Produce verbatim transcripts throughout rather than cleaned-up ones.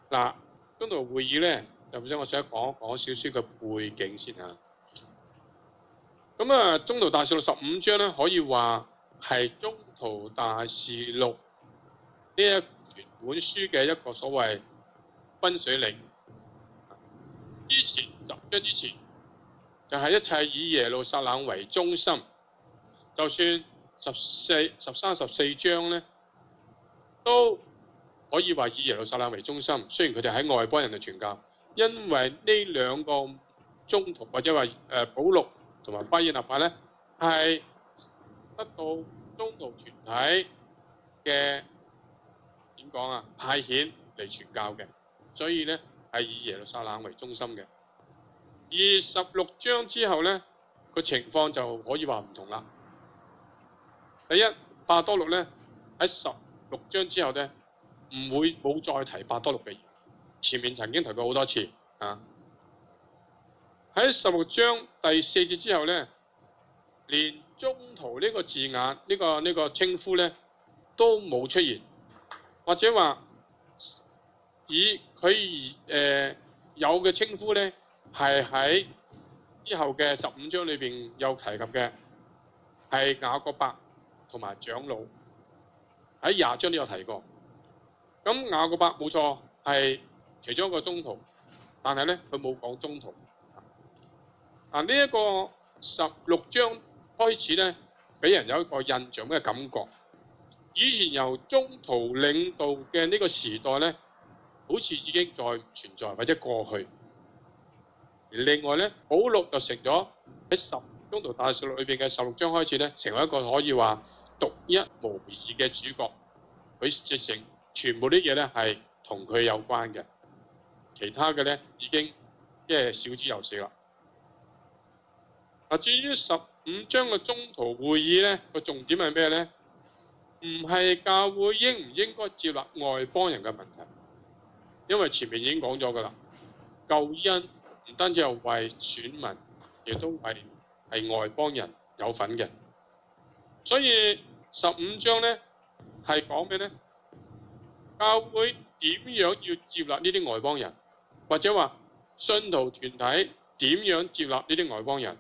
嗱，中途會議咧，就想我想講講少少嘅背景先嚇。咁啊，中途大事錄十五章咧，可以話係中途大事錄呢一全本書嘅一個所謂分水嶺。之前十章之前，就係、是、一切以耶路撒冷為中心。就算十四、十三、十四章咧，都可以話以耶路撒冷為中心。雖然佢哋喺外邦人度傳教，因為呢兩個宗徒或者話誒保祿同埋巴爾納伯咧，係得到宗徒團體嘅點講啊派遣嚟傳教嘅，所以咧係以耶路撒冷為中心嘅。而十六章之後咧，個情況就可以話唔同啦。第一，伯多祿咧喺十六章之後咧，唔會冇再提伯多祿嘅，前面曾經提過好多次啊。喺十六章第四節之後咧，連宗徒呢個字眼、呢、這個呢、這個稱呼咧都冇出現，或者話以佢誒、呃、有嘅稱呼咧係喺之後嘅十五章裏邊有提及嘅，係雅各伯同埋長老，喺廿章都有提過。咁雅各伯冇錯係其中一個宗徒，但係咧佢冇講宗徒。啊，呢、這、一個十六章開始咧，俾人有一個印象嘅感覺。以前由宗徒領導嘅呢個時代咧，好似已經再唔存在或者過去。另外咧，保祿就成咗喺十宗徒大事錄裏邊嘅十六章開始咧，成為一個可以話獨一無二嘅主角。佢直情全部啲嘢咧係同佢有關嘅，其他嘅咧已經即係少之又少啦。嗱，至於十五章嘅中途會議咧，個重點係咩咧？唔係教會應唔應該接納外邦人嘅問題，因為前面已經講咗㗎啦。救恩唔單止係為選民，亦都為係外邦人有份嘅。所以十五章咧係講咩咧？教會點樣要接納呢啲外邦人，或者話信徒團體點樣接納呢啲外邦人？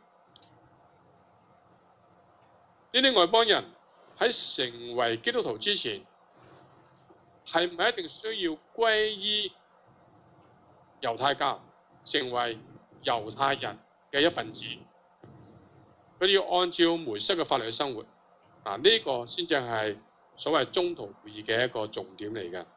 呢啲外邦人喺成為基督徒之前，係唔係一定需要歸依猶太教，成為猶太人嘅一份子？佢哋要按照梅瑟嘅法律去生活。嗱，呢個先至係所謂中途會議嘅一個重點嚟嘅。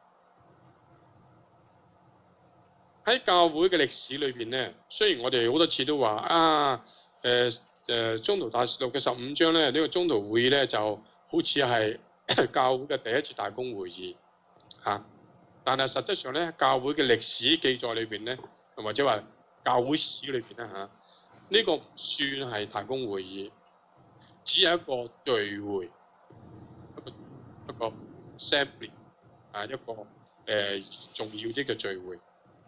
喺教會嘅歷史裏邊咧，雖然我哋好多次都話啊，誒、呃、誒、呃、中途大事錄嘅十五章咧，呢、這個中途會議咧就好似係教會嘅第一次大公會議嚇、啊，但係實質上咧，教會嘅歷史記載裏邊咧，或者話教會史裏邊咧嚇，呢、這個唔算係大公會議，只係一個聚會，一個一個 assembly 啊，一個誒、呃、重要啲嘅聚會。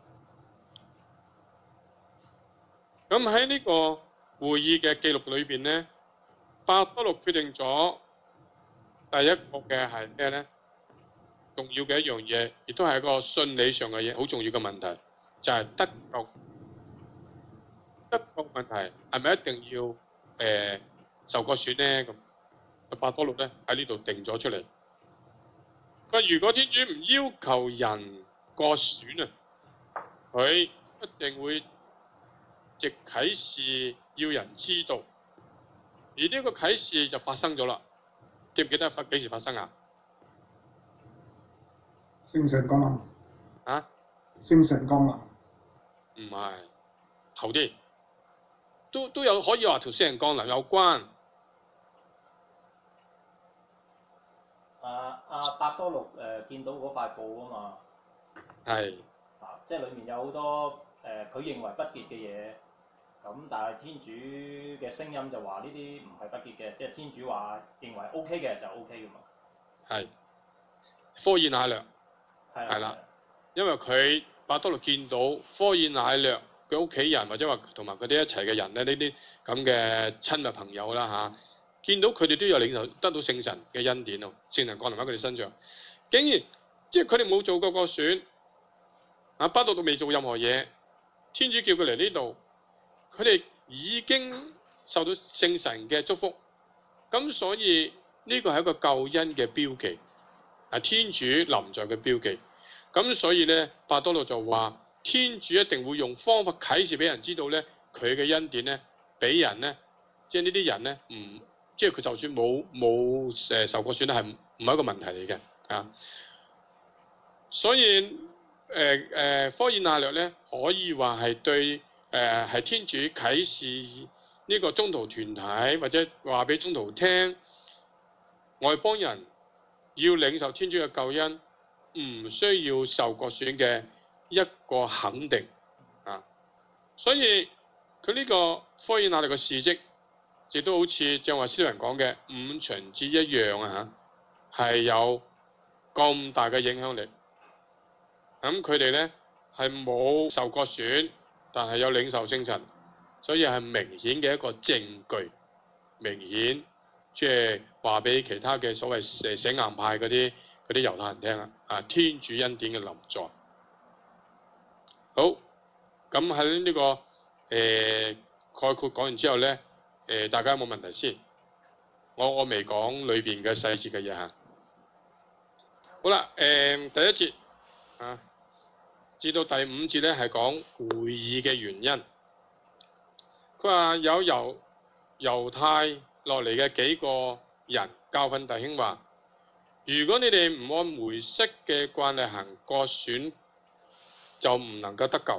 咁喺呢個會議嘅記錄裏邊咧，伯多祿決定咗第一個嘅係咩咧？重要嘅一樣嘢，亦都係一個信理上嘅嘢，好重要嘅問題，就係、是、得救。得救問題係咪一定要誒、呃、受過選咧？咁伯多祿咧喺呢度定咗出嚟。佢如果天主唔要求人過選啊，佢一定會藉啟示要人知道，而呢個啟示就發生咗啦。記唔記得發幾時發生啊？ 聖神降臨啊？ 聖神降臨唔係後啲，都都有可以話同聖神降臨有關。 啊啊！伯多祿誒、呃、見到嗰塊布啊嘛， 係啊，即係裡面有好多誒佢、呃、認為不潔嘅嘢，咁但係天主嘅聲音就話呢啲唔係不潔嘅，即係天主話認為 O K 嘅就 O K 㗎嘛。係科爾乃略係啦，因為佢伯多祿見到科爾乃略佢屋企人或者話同埋佢哋一齊嘅人咧，呢啲咁嘅親密朋友啦嚇。啊見到佢哋都有領受得到聖神嘅恩典咯，聖神降臨喺佢哋身上。竟然即係佢哋冇做過個選， 啊，巴督都未做任何嘢，天主叫佢嚟呢度，佢哋已經受到聖神嘅祝福，咁所以呢個係一個救恩嘅標記，係天主臨在嘅標記。咁所以咧，伯多祿就話天主一定會用方法啟示俾人知道咧，佢嘅恩典咧，俾人咧，即係呢啲人咧，唔即係佢就算冇冇誒受過選咧，係唔係一個問題嚟嘅啊。所以誒誒、呃呃、科爾納略咧，可以話係對誒係、呃、天主啟示呢個宗徒團體，或者話俾宗徒聽，外邦人要領受天主嘅救恩，唔需要受過選嘅一個肯定啊。所以佢呢個科爾納略嘅事蹟，亦都好似正話司徒人講嘅五旬節一樣啊，係有咁大嘅影響力。咁佢哋咧係冇受過選，但係有領受聖神，所以係明顯嘅一個證據，明顯即係話俾其他嘅所謂誒死硬派嗰啲嗰啲猶太人聽啊！啊，天主恩典嘅臨在。好，咁喺呢個誒、呃、概括講完之後咧，誒、呃、大家有冇問題先？我我未講裏邊嘅細節嘅嘢嚇。好啦，誒、呃、第一節啊。至到第五節咧，係講會議嘅原因。佢話有猶猶太落嚟嘅幾個人教訓弟兄話：如果你哋唔按梅瑟嘅慣例行割損，就唔能夠得救。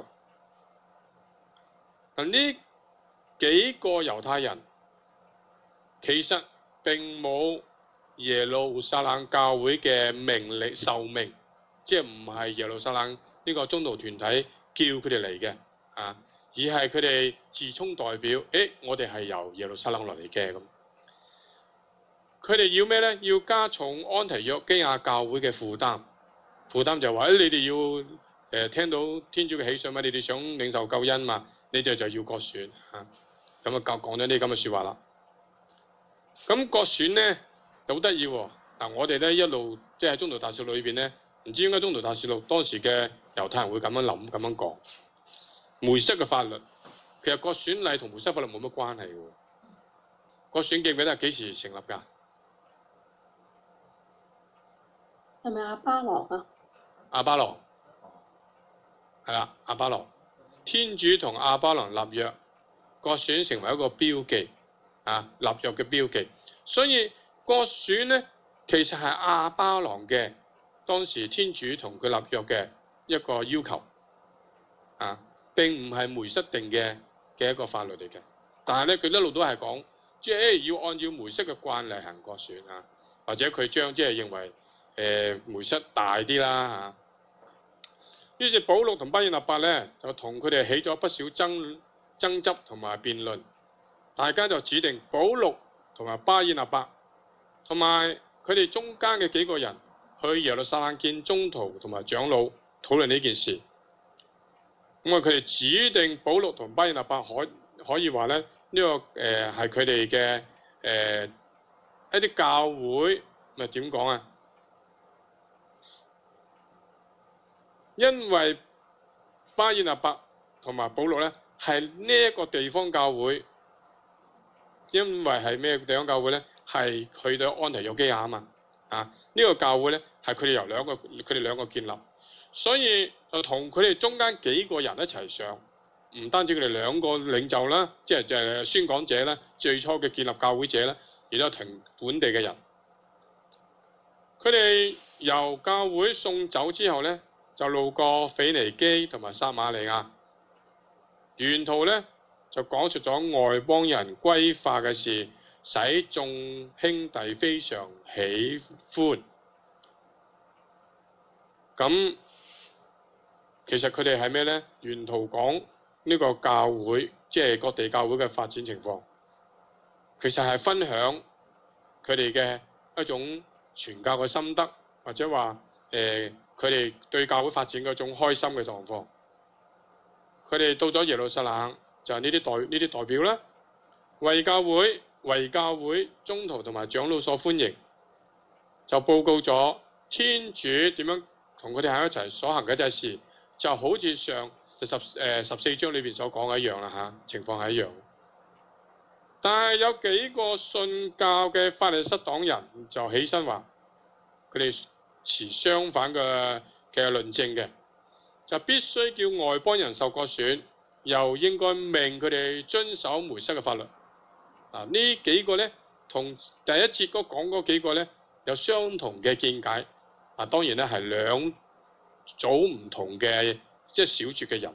嗱，呢幾個猶太人其實並冇耶路撒冷教會嘅命令受命，即係唔係耶路撒冷呢個宗徒團體叫佢哋嚟嘅啊，而係佢哋自充代表，誒，我哋係由耶路撒冷落嚟嘅咁。佢哋要咩咧？要加重安提約基亞教會嘅負擔，負擔就係話，誒，你哋要誒、呃、聽到天主嘅喜訊嘛，你哋想領受救恩嘛，你哋就要割損嚇。咁啊，講講咗啲咁嘅説話啦。咁割損咧好得意喎，嗱，我哋咧一路即係喺宗徒大事錄裏邊咧。唔知點解宗徒大事錄當時嘅猶太人會咁樣諗、咁樣講。梅瑟嘅法律其實割損禮同梅瑟法律冇乜關係嘅。割損記唔記得係幾時成立㗎？ 係咪亞巴郎啊？ 亞巴郎係啦，亞巴郎。天主同亞巴郎立約，割損成為一個標記啊，立約嘅標記。所以割損咧，其實係亞巴郎嘅。當時天主同佢立約嘅一個要求啊，並唔係梅瑟定嘅嘅一個法律嚟嘅。但係咧，佢一路都係講，即係誒要按照梅瑟嘅慣例行割損啊，或者佢將即係認為誒、呃、梅瑟大啲啦嚇。於是保祿同巴爾納伯咧就同佢哋起咗不少爭爭執同埋辯論，大家就指定保祿同埋巴爾納伯同埋佢哋中間嘅幾個人，去耶路撒冷見宗徒同埋長老討論呢件事。咁啊，佢哋指定保祿同巴爾納伯可可以話咧，呢、這個誒係佢哋嘅誒一啲教會，咪點講啊？因為巴爾納伯同埋保祿咧係呢一個地方教會，因為係咩地方教會咧？係去到安提約基亞啊嘛。啊！呢、這個教會咧係佢哋由兩個佢哋兩個建立，所以就同佢哋中間幾個人一齊上，唔單止佢哋兩個領袖啦，即係就係宣講者啦，最初嘅建立教會者啦，亦都有同本地嘅人。佢哋由教會送走之後咧，就路過腓尼基同埋撒瑪利亞，沿途咧就講述咗外邦人歸化嘅事。使眾兄弟非常喜歡。咁其實佢哋係咩咧？沿途講呢個教會，即係各地教會嘅發展情況。其實係分享佢哋嘅一種傳教嘅心得，或者話誒佢哋對教會發展嗰種開心嘅狀況。佢哋到咗耶路撒冷，就係呢啲代呢啲代表啦，為教會。為教會宗徒同埋長老所歡迎，就報告咗天主點樣同佢哋喺一齊所行嘅一件事， 就好似上就十誒十四章裏邊所講嘅一樣啦嚇，情況係一樣。但係有幾個信教嘅法利塞黨人就起身話，佢哋持相反嘅嘅論證嘅，就必須叫外邦人受割損，又應該命佢哋遵守梅瑟嘅法律。啊，呢幾個咧同第一節嗰講嗰幾個咧有相同嘅見解。啊，當然咧係兩組唔同嘅即係小撮嘅人。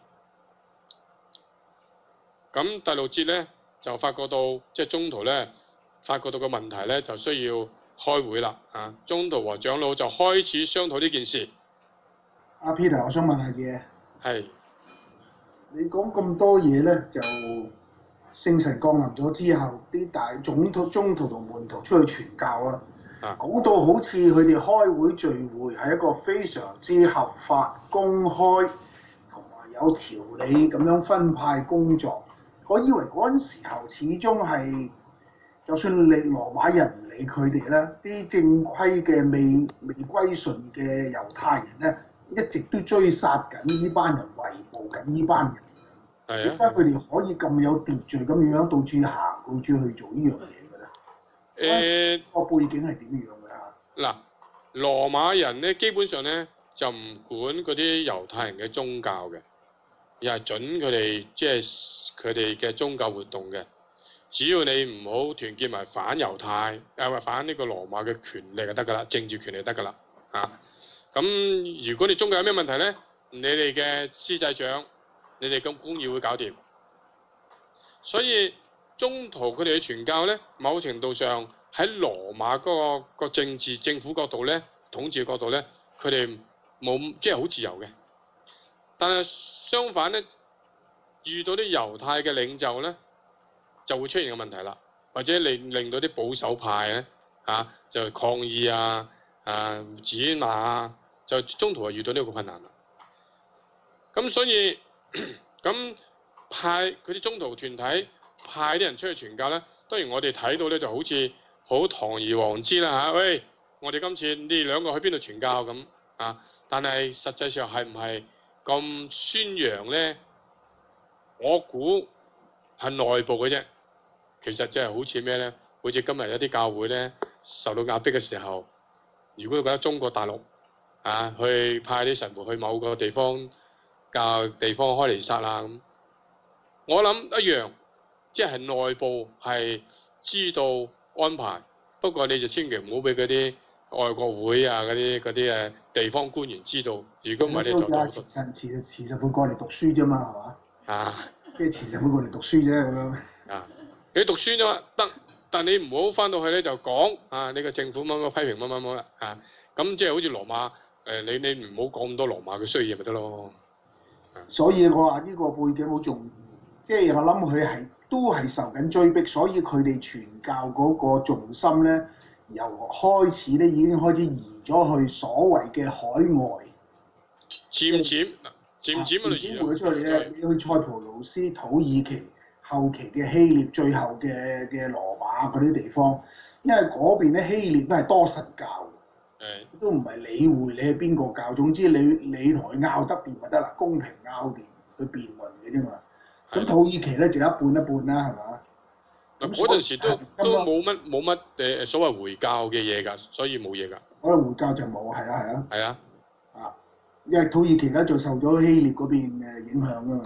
咁第六節咧就發覺到即係中途咧發覺到個問題咧就需要開會啦。啊，宗徒和長老就開始商討呢件事。 阿 Peter，我想問下嘢。 係。 你講咁多嘢咧，就聖神降臨咗之後，啲大總徒、中途同門徒出去傳教啊。講到好似佢哋開會聚會係一個非常之合法、公開同埋有條理咁樣分派工作。我以為嗰陣時候始終係，就算你羅馬人唔理佢哋咧，啲正規嘅未未歸順嘅猶太人咧，一直都追殺緊呢班人，圍捕緊呢班人。係啊。點解佢哋可以咁有秩序咁樣到處行，到處去做呢樣嘢？誒個背景係點樣㗎？ 嗱，羅馬人咧基本上咧就唔管嗰啲猶太人嘅宗教嘅，又係準佢哋即係佢哋嘅宗教活動嘅。只要你唔好團結埋反猶太，誒或反呢個羅馬嘅權力就得㗎啦，政治權力就得㗎啦嚇。咁如果你宗教有咩問題咧，你哋嘅司祭長，你哋咁公議會搞掂。所以中途佢哋去傳教咧，某程度上喺羅馬嗰個個政治政府角度咧，統治角度咧，佢哋冇即係好自由嘅。但係相反咧，遇到啲猶太嘅領袖咧，就會出現個問題啦，或者令令到啲保守派咧嚇、啊、就抗議啊啊指罵啊，就中途係遇到呢個困難啦。咁所以咁派佢啲中途團體。派啲人出去傳教咧，當然我哋睇到咧就好似好堂而皇之啦嚇。喂，我哋今次呢兩個去邊度傳教咁啊？但係實際上係唔係咁宣揚咧？我估係內部嘅啫。其實即係好似咩咧？好似今日有啲教會咧受到壓迫嘅時候，如果佢覺得中國大陸啊去派啲神父去某個地方教地方開彌撒啦咁，我諗一樣。即係內部係知道安排，不過你就千祈唔好俾嗰啲外國會啊嗰啲嗰啲誒地方官員知道。如果唔係你就當慈神慈慈神會過嚟讀書啫嘛，係嘛？ 啊， 即係慈神會過嚟讀書啫咁樣。 啊，你讀書啫嘛得，但你唔好翻到去咧就講啊，你個政府乜乜批評乜乜乜啦啊，咁即係好似羅馬誒、呃，你你唔好講咁多羅馬嘅衰嘢咪得咯。 所以我話呢個背景好重要，即係我諗佢係。都係受緊追逼，所以佢哋傳教嗰個重心咧，由開始咧已經開始移咗去所謂嘅海外。 漸漸，漸漸啊！ 移咗出去咧，你去塞浦路斯、土耳其、後期嘅希臘、最後嘅嘅羅馬嗰啲地方，因為嗰邊咧希臘都係多神教， 誒， 都唔係理會你係邊個教，總之你你同佢拗得掂就得啦，公平拗掂去辯論嘅啫嘛。咁土耳其咧就一半一半啦，係嘛？ 嗱嗰陣時都都冇乜冇乜誒所謂回教嘅嘢㗎，所以冇嘢㗎。 可能回教就冇，係啊係啊。 係啊。 啊，因為土耳其咧就受咗希臘嗰邊嘅影響㗎嘛。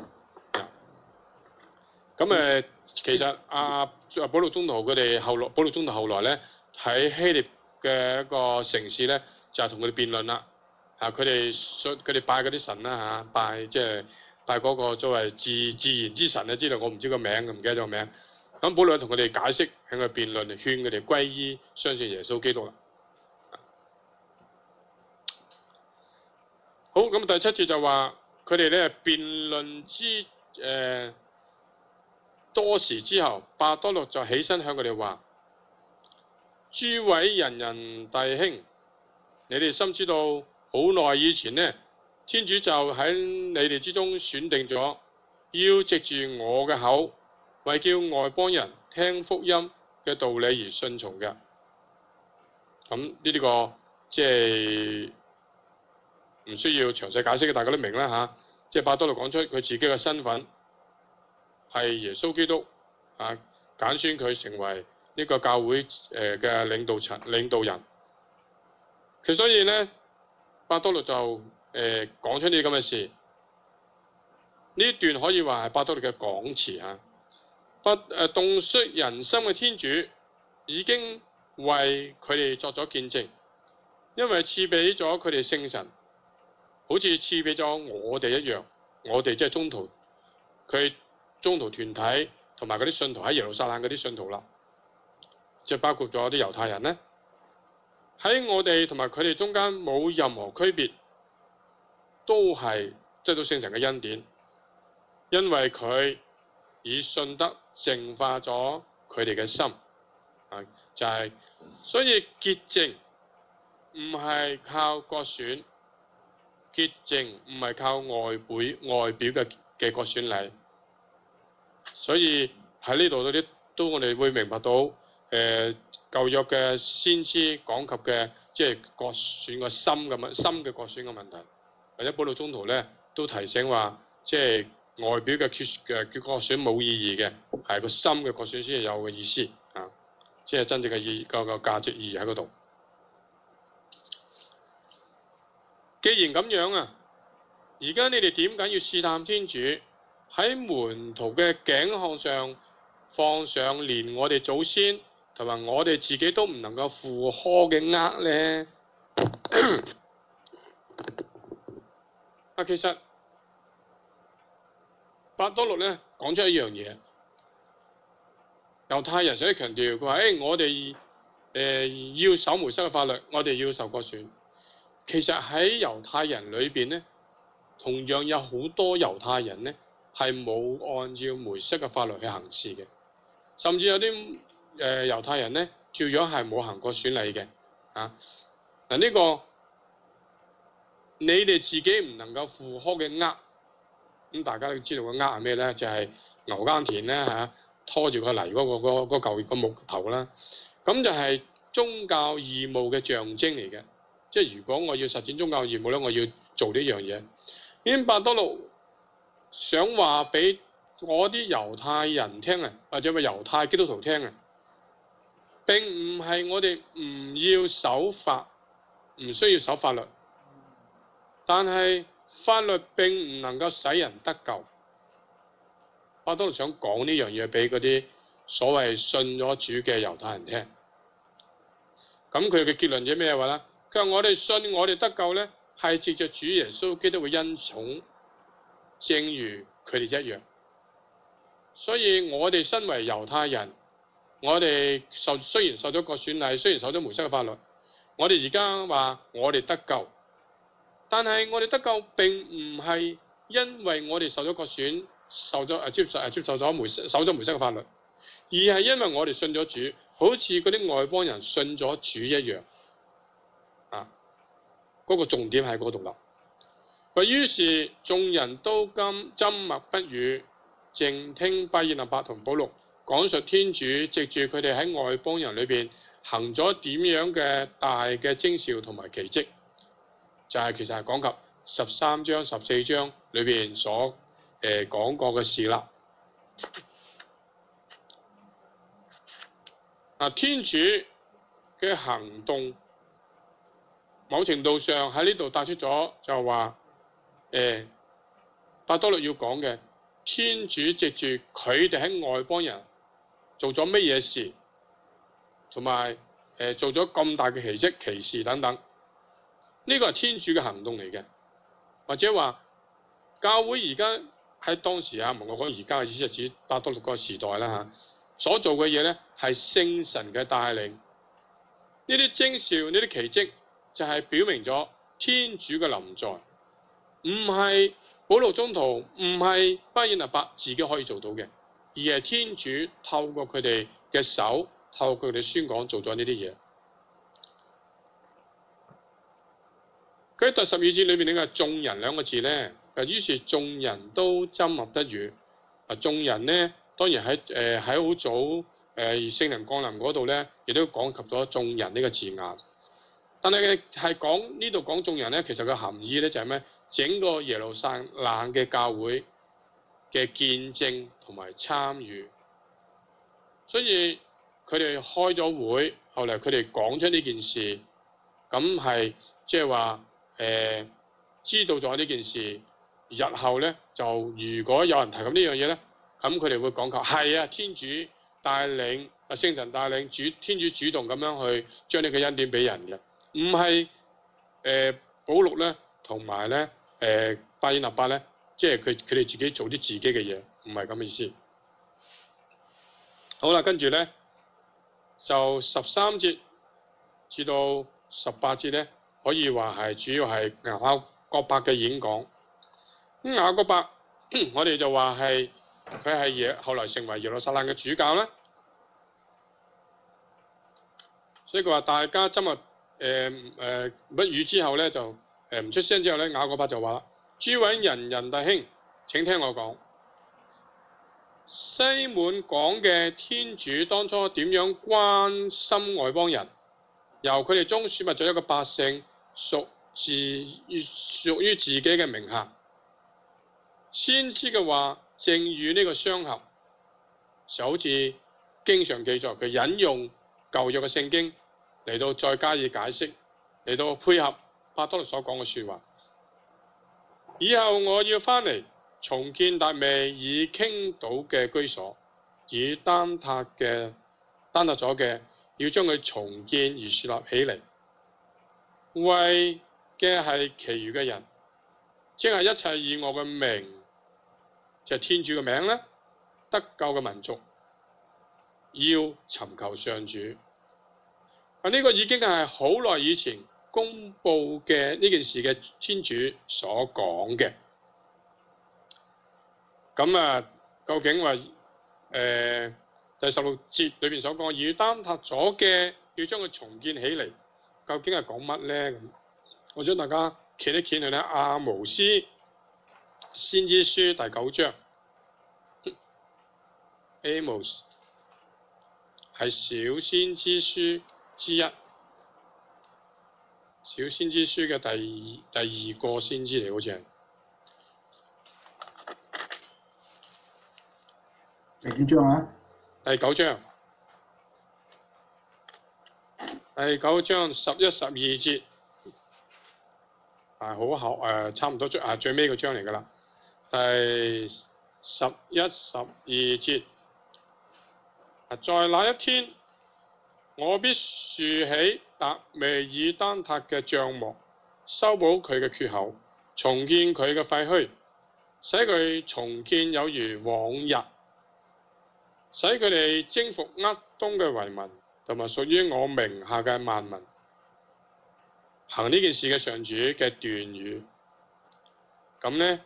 咁誒，其實阿保祿宗徒佢哋後來，保祿宗徒後來咧喺希臘嘅一個城市咧，就係同佢哋辯論啦。啊，佢哋信佢哋拜嗰啲神啦嚇，拜即係。但係嗰個作為自自然之神咧，知道我唔知個名，唔記得咗個名。咁保羅同佢哋解釋，向佢辯論，勸佢哋歸依，相信耶穌基督啦。好，咁第七節就話佢哋咧辯論之誒、呃、多時之後，伯多祿就起身向佢哋話：諸位仁人弟兄，你哋深知道好耐以前呢。天主就喺你哋之中選定咗，要藉住我嘅口，為叫外邦人聽福音嘅道理而順從嘅。咁呢啲個即係唔需要詳細解釋嘅，大家都明啦嚇。 即係伯多祿講出佢自己嘅身份係耶穌基督啊，揀選佢成為呢個教會誒嘅領導層領導人。佢所以咧，伯多祿就誒、呃、講出呢啲咁嘅事。呢段可以話係伯多祿嘅講詞嚇。不誒洞悉人心嘅天主已經為佢哋作咗見證，因為賜俾咗佢哋聖神，好似賜俾咗我哋一樣。我哋即係宗徒，佢宗徒團體同埋嗰啲信徒喺耶路撒冷嗰啲信徒啦，即係包括咗啲猶太人咧。喺我哋同埋佢哋中間冇任何區別，都係得到聖神嘅恩典，因為佢以信德淨化咗佢哋嘅心，啊，就係、是、所以潔淨唔係靠割選，潔淨唔係靠外表外表嘅嘅割選禮，所以喺呢度嗰啲都我哋會明白到誒。呃舊約嘅先知講及嘅即係割選個心嘅問心嘅割選嘅問題，或者保祿宗徒咧都提醒話，即係外表嘅缺嘅割選冇意義嘅，係個心嘅割選先係有嘅意思啊！即係真正嘅意個個價值意義喺嗰度。既然咁樣啊，而家你哋點解要試探天主喺門徒嘅頸項上放上連我哋祖先同埋我哋自己都唔能夠負荷嘅軛咧？啊，其實伯多祿咧講出一樣嘢，猶太人所以強調佢話：誒、欸，我哋誒、呃、要守梅瑟嘅法律，我哋要受割選。其實喺猶太人裏邊咧，同樣有好多猶太人咧係冇按照梅瑟嘅法律去行事嘅，甚至有啲。誒、呃、猶太人咧，照樣係冇行過選禮嘅，啊嗱呢、這個你哋自己唔能夠負荷嘅軛，咁大家都知道個軛係咩咧？就係、是、牛耕田咧嚇、啊，拖住個泥嗰、那個嗰嗰嚿個木頭啦，咁就係宗教義務嘅象徵嚟嘅。即係如果我要實踐宗教義務咧，我要做呢樣嘢。咁伯多祿想話俾我啲猶太人聽啊，或者咪猶太基督徒聽啊。並唔係我哋唔要守法，唔需要守法律，但係法律並唔能夠使人得救。我都想講呢樣嘢俾嗰啲所謂信咗主嘅猶太人聽。咁佢嘅結論係咩話咧？佢話我哋信我哋得救咧，係藉着主耶穌基督嘅恩寵，正如佢哋一樣。所以我哋身為猶太人。我哋受雖然受咗割選禮，雖然受咗梅瑟嘅法律，我哋而家話我哋得救，但係我哋得救並唔係因為我哋受咗割選，受咗誒接受誒接受咗梅守咗梅瑟嘅法律，而係因為我哋信咗主，好似嗰啲外邦人信咗主一樣，啊，嗰、那個重點喺嗰度啦。於是眾人都今緘默不語，靜聽巴爾納伯同保祿講述天主藉住佢哋喺外邦人裏邊行咗點樣嘅大嘅徵兆同埋奇蹟，就係、是、其實係講及十三章十四章裏邊所誒、呃、講過嘅事啦。啊，天主嘅行動某程度上喺呢度帶出咗，就係話誒伯多祿要講嘅天主藉住佢哋喺外邦人做咗乜嘢事，同埋誒做咗咁大嘅奇蹟、奇事等等，呢個係天主嘅行動嚟嘅，或者話教會而家喺當時啊，唔係我講而家嘅意思，就指伯多祿個時代啦嚇，所做嘅嘢咧係聖神嘅帶領，呢啲徵兆、呢啲奇蹟就係表明咗天主嘅臨在，唔係保祿宗徒，唔係巴爾納伯自己可以做到嘅。而係天主透過佢哋嘅手，透過佢哋宣講做咗呢啲嘢。佢喺第十二節裏邊呢個眾人兩個字咧，於是眾人都緘默不語。啊，眾人咧當然喺誒喺好早誒聖靈降臨嗰度咧，亦都講及咗眾人呢個字眼。但係係講呢度講眾人咧，其實個含義咧就係咩？ 整個耶路撒冷嘅教會嘅見證同埋參與，所以佢哋開咗會，後嚟佢哋講出呢件事，咁係即係話誒知道咗呢件事，日後咧就如果有人提及呢樣嘢咧，咁佢哋會講求係啊，天主帶領啊，聖神帶領主，天主主動咁樣去將呢個恩典俾人嘅，唔係誒保祿咧同埋咧誒巴爾納巴咧，即係佢佢哋自己做啲自己嘅嘢，唔係咁嘅意思。好啦，跟住咧就十三節至到十八節咧，可以話係主要係雅各伯嘅演講。咁雅各伯我哋就話係佢係耶後來成為耶路撒冷嘅主教啦。所以佢話大家今日誒誒不語之後咧，就誒唔出聲之後咧，雅各伯就話啦：諸位仁人弟兄，請聽我講。西滿講嘅天主當初點樣關心外邦人，由佢哋中選拔咗一個百姓，屬自屬於自己嘅名下。先知嘅話正與呢個相合，就好似經常記載，佢引用舊約嘅聖經嚟到再加以解釋，嚟到配合伯多祿所講嘅説話。以後我要翻嚟重建達味爾傾倒嘅居所，以坍塌嘅坍塌咗嘅，要將佢重建而樹立起嚟，為嘅係其餘嘅人，即係一切以我嘅名，就係、是、天主嘅名咧，得救嘅民族，要尋求上主。啊，呢個已經係好耐以前公佈嘅呢件事嘅天主所講嘅。咁啊，究竟話誒、呃、第十六節裏邊所講，要坍塌咗嘅，要將佢重建起嚟，究竟係講乜咧？咁我想大家揭一揭去咧，阿毛斯先知書第九章 ，Amos 係小先知書之一，小先知書嘅第二第二個先知嚟，好似係。 第幾章啊？ 第九章，第九章十一、十二節，啊，好後誒，差唔多最啊最尾個章嚟㗎啦。第十一、十二節，啊，在那一天，我必豎起達味爾坍塌嘅帳幕，修補佢嘅缺口，重建佢嘅廢墟，使佢重建有如往日。使佢哋征服厄東嘅遺民，同埋屬於我名下嘅萬民。行呢件事嘅上主嘅斷語，咁咧，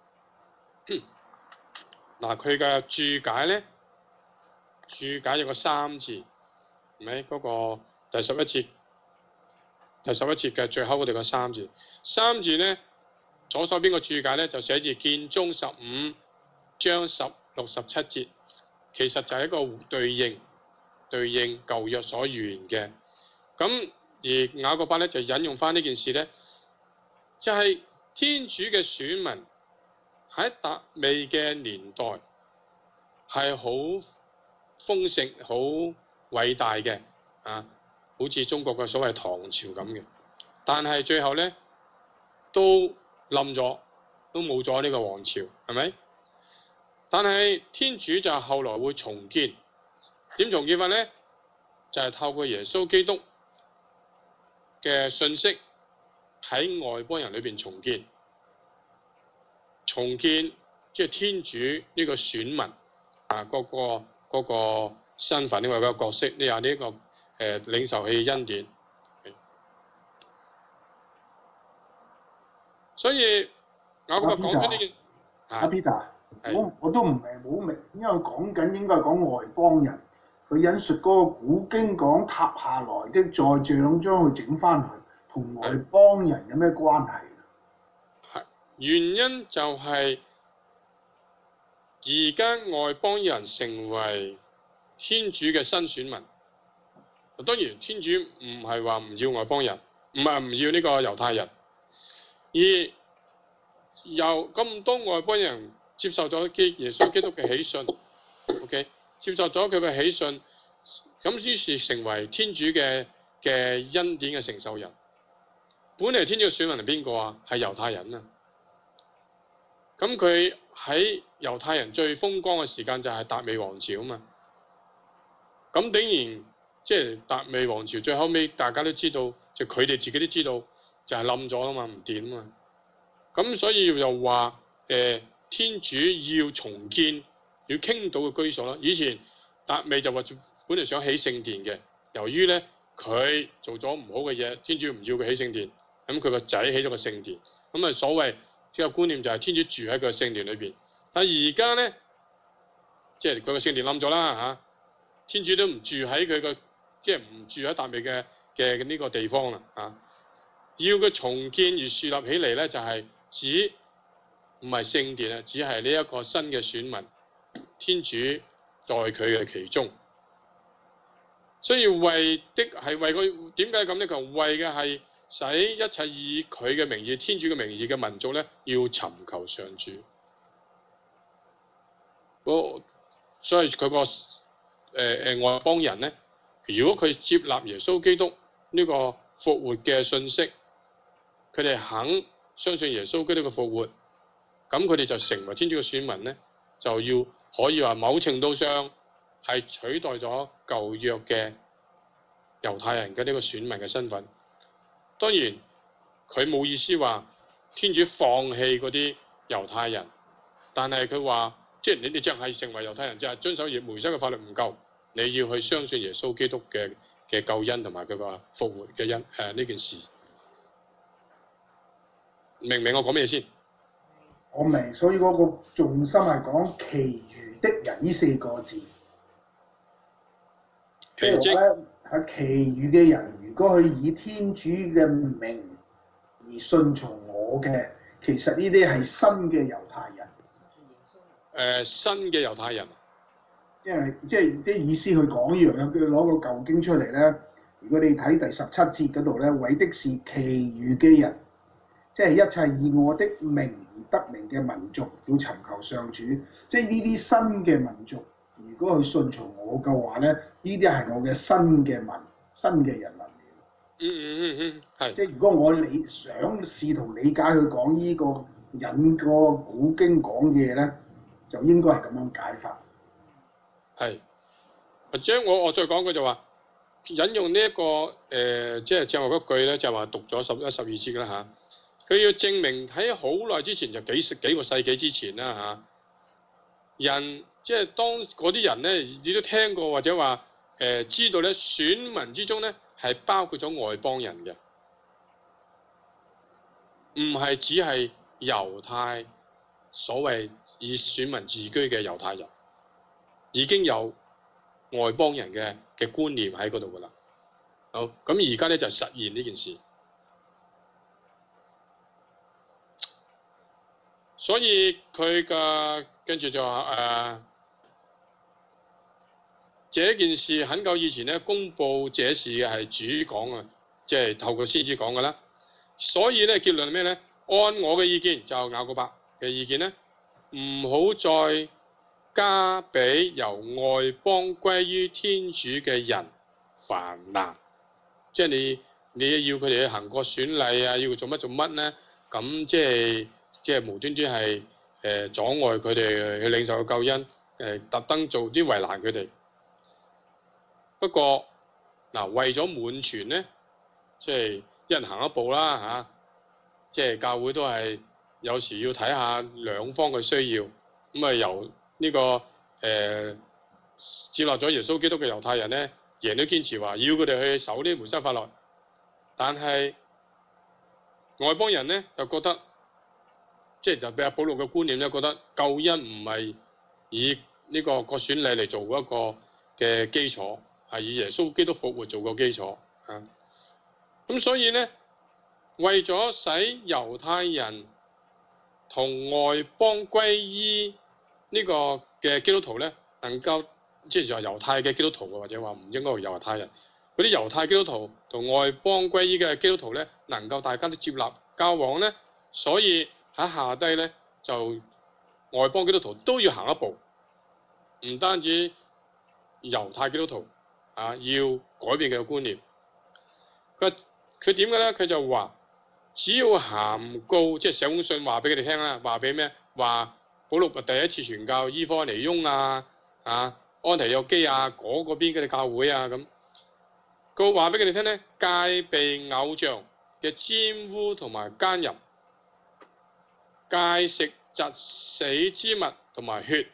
嗱佢嘅註解咧，註解有個三字，係咪嗰個第十一節？第十一節嘅最後嗰度個三字，三字咧，左手邊個註解咧就寫住建中十五章十六十七節。其實就係一個對應對應舊約所預言嘅，咁而雅各伯咧就引用翻呢件事咧，就係、是、天主嘅選民喺達味嘅年代係好豐盛、好偉大嘅啊，好似中國嘅所謂唐朝咁嘅，但係最後咧都冧咗，都冇咗呢個王朝，係咪？但係天主就後來會重建，點重建法咧？就係、是、透過耶穌基督嘅信息喺外邦人裏邊重建，重建即係天主呢個選民啊，嗰、那個嗰、那個身份呢個角色，呢下呢個誒、呃、領受起恩典。所以雅各伯講出呢件， 阿 Peter。我我都唔係好明，因為講緊應該係講外邦人，佢引述嗰個古經講塌下來的，再將將佢整翻去，同外邦人有咩關係？ 係原因就係而家外邦人成為天主嘅新選民。當然天主唔係話唔要外邦人，唔係唔要呢個猶太人，而由咁多外邦人接受咗基耶穌基督嘅喜訊 ，OK， 接受咗佢嘅喜訊，咁於是成為天主嘅嘅恩典嘅承受人。本嚟天主嘅選民係邊個啊？係猶太人啊。咁佢喺猶太人最風光嘅時間就係達味王朝啊嘛。咁竟然即係達味王朝最後尾大家都知道，就佢哋自己都知道就係冧咗啦嘛，唔掂啊嘛。咁所以又話誒、呃、天主要重建，要傾到嘅居所啦。以前達味就話本嚟想起聖殿嘅，由於咧佢做咗唔好嘅嘢，天主唔要佢起聖殿，咁佢個仔起咗個聖殿。咁啊所謂即係觀念就係天主住喺佢個聖殿裏邊。但係而家咧，即係佢個聖殿冧咗啦嚇，天主都唔住喺佢個即係唔住喺達味嘅嘅呢個地方啦嚇、啊。要佢重建而樹立起嚟咧，就係、是。只唔係聖殿啊，只係呢一個新嘅選民，天主在佢嘅其中。所以為的係為佢點解咁呢？佢為嘅係使一切以佢嘅名義、天主嘅名義嘅民族咧，要尋求上主。所以佢個誒誒外邦人咧，如果佢接納耶穌基督呢個復活嘅信息，佢哋肯相信耶穌基督嘅復活，咁佢哋就成為天主嘅選民咧，就要可以話某程度上係取代咗舊約嘅猶太人嘅呢個選民嘅身份。當然佢冇意思話天主放棄嗰啲猶太人，但係佢話即係你哋淨係成為猶太人，就係遵守摩西嘅法律唔夠，你要去相信耶穌基督嘅嘅救恩同埋佢個復活嘅恩誒呢件事。明唔明我講咩先？ 我明，所以嗰個重心係講其餘的人呢四個字。即係話咧，係其餘嘅人，如果佢以天主嘅名而順從我嘅，其實呢啲係新嘅猶太人。誒、 呃，新嘅猶太人。 因為即係啲意思去講呢樣嘢，佢攞個舊經出嚟咧。如果你睇第十七節嗰度咧，為的是其餘嘅人。即係一切以我的名而得名嘅民族，要尋求上主。即係呢啲新嘅民族，如果佢順從我嘅話咧，呢啲係我嘅新嘅民、新嘅人民嚟。 嗯嗯嗯嗯，係。 即係如果我理想試圖理解佢講呢個引個古經講嘅嘢咧，就應該係咁樣解法。 係。或者我我再講句就話，引用呢、這、一個誒、呃，即係正話嗰句咧，就話讀咗十一、十二節啦嚇。佢要證明喺好耐之前，就幾十幾個世紀之前啦嚇、啊，人即係當嗰啲人咧，你都聽過或者話誒、呃、知道咧，選民之中咧係包括咗外邦人嘅，唔係只係猶太所謂以選民自居嘅猶太人，已經有外邦人嘅嘅觀念喺嗰度噶啦。好，咁而家咧就實現呢件事。所以佢嘅跟住就話誒、呃，這件事很久以前咧，公佈這事嘅係主講啊，即係透過先知講嘅啦。所以咧結論係咩咧？按我嘅意見，就雅各伯嘅意見咧，唔好再加俾由外邦歸於天主嘅人煩難，即係你你要佢哋去行個選禮啊，要做乜做乜咧？咁即係。即係無端端係誒阻礙佢哋去領受救恩，誒特登做啲為難佢哋。不過嗱、呃，為咗滿全咧，即係一人行一步啦嚇、啊。即係教會都係有時要睇下兩方嘅需要。咁啊由呢、這個誒、呃、接納咗耶穌基督嘅猶太人咧，仍然都堅持話要佢哋去守呢啲摩西法律。但係外邦人咧又覺得。即係就俾阿保祿嘅觀念咧，覺得救恩唔係以呢個個選禮嚟做一個嘅基礎，係以耶穌基督復活做個基礎啊。咁所以咧，為咗使猶太人同外邦歸依呢個嘅基督徒咧，能夠即係就係猶太嘅基督徒或者話唔應該係猶太人，嗰啲猶太基督徒同外邦歸依嘅基督徒咧，能夠大家都接納交往咧，所以。 喺下低咧就外邦基督徒都要行一步，唔單止猶太基督徒啊要改變佢嘅觀念。佢佢點嘅咧？佢就話只要函告，即係寫封信話俾佢哋聽啦，話俾咩？話保祿第一次傳教伊科尼翁啊啊安提約基亞嗰個邊嘅教會啊咁，佢話俾佢哋聽咧，戒避偶像嘅玷污同埋奸淫，戒食窒死之物同埋血，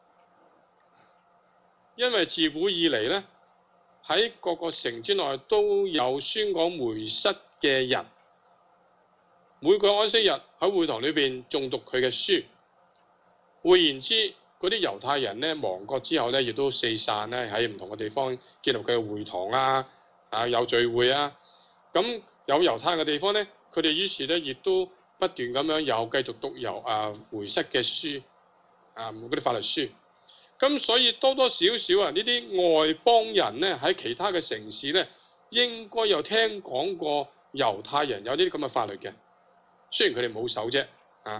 因為自古以嚟咧喺各個城之內都有宣講梅瑟嘅人，每個安息日喺會堂裏邊誦讀佢嘅書。換言之，嗰啲猶太人咧亡國之後咧，亦都四散咧喺唔同嘅地方建立佢嘅會堂啊，啊有聚會啊。咁有猶太嘅地方咧，佢哋於是咧亦都不斷咁樣又繼續讀由啊梅瑟嘅書啊嗰啲法律書。咁所以多多少少啊，呢啲外邦人咧喺其他嘅城市咧，應該有聽講過猶太人有啲咁嘅法律嘅，雖然佢哋冇守啫啊。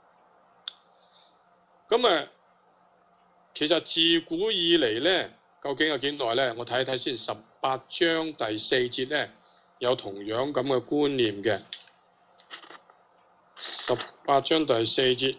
咁啊，其實自古以嚟咧，究竟有幾耐咧？我睇一睇先，十八章第四節咧，有同樣咁嘅觀念嘅。十八章第四節，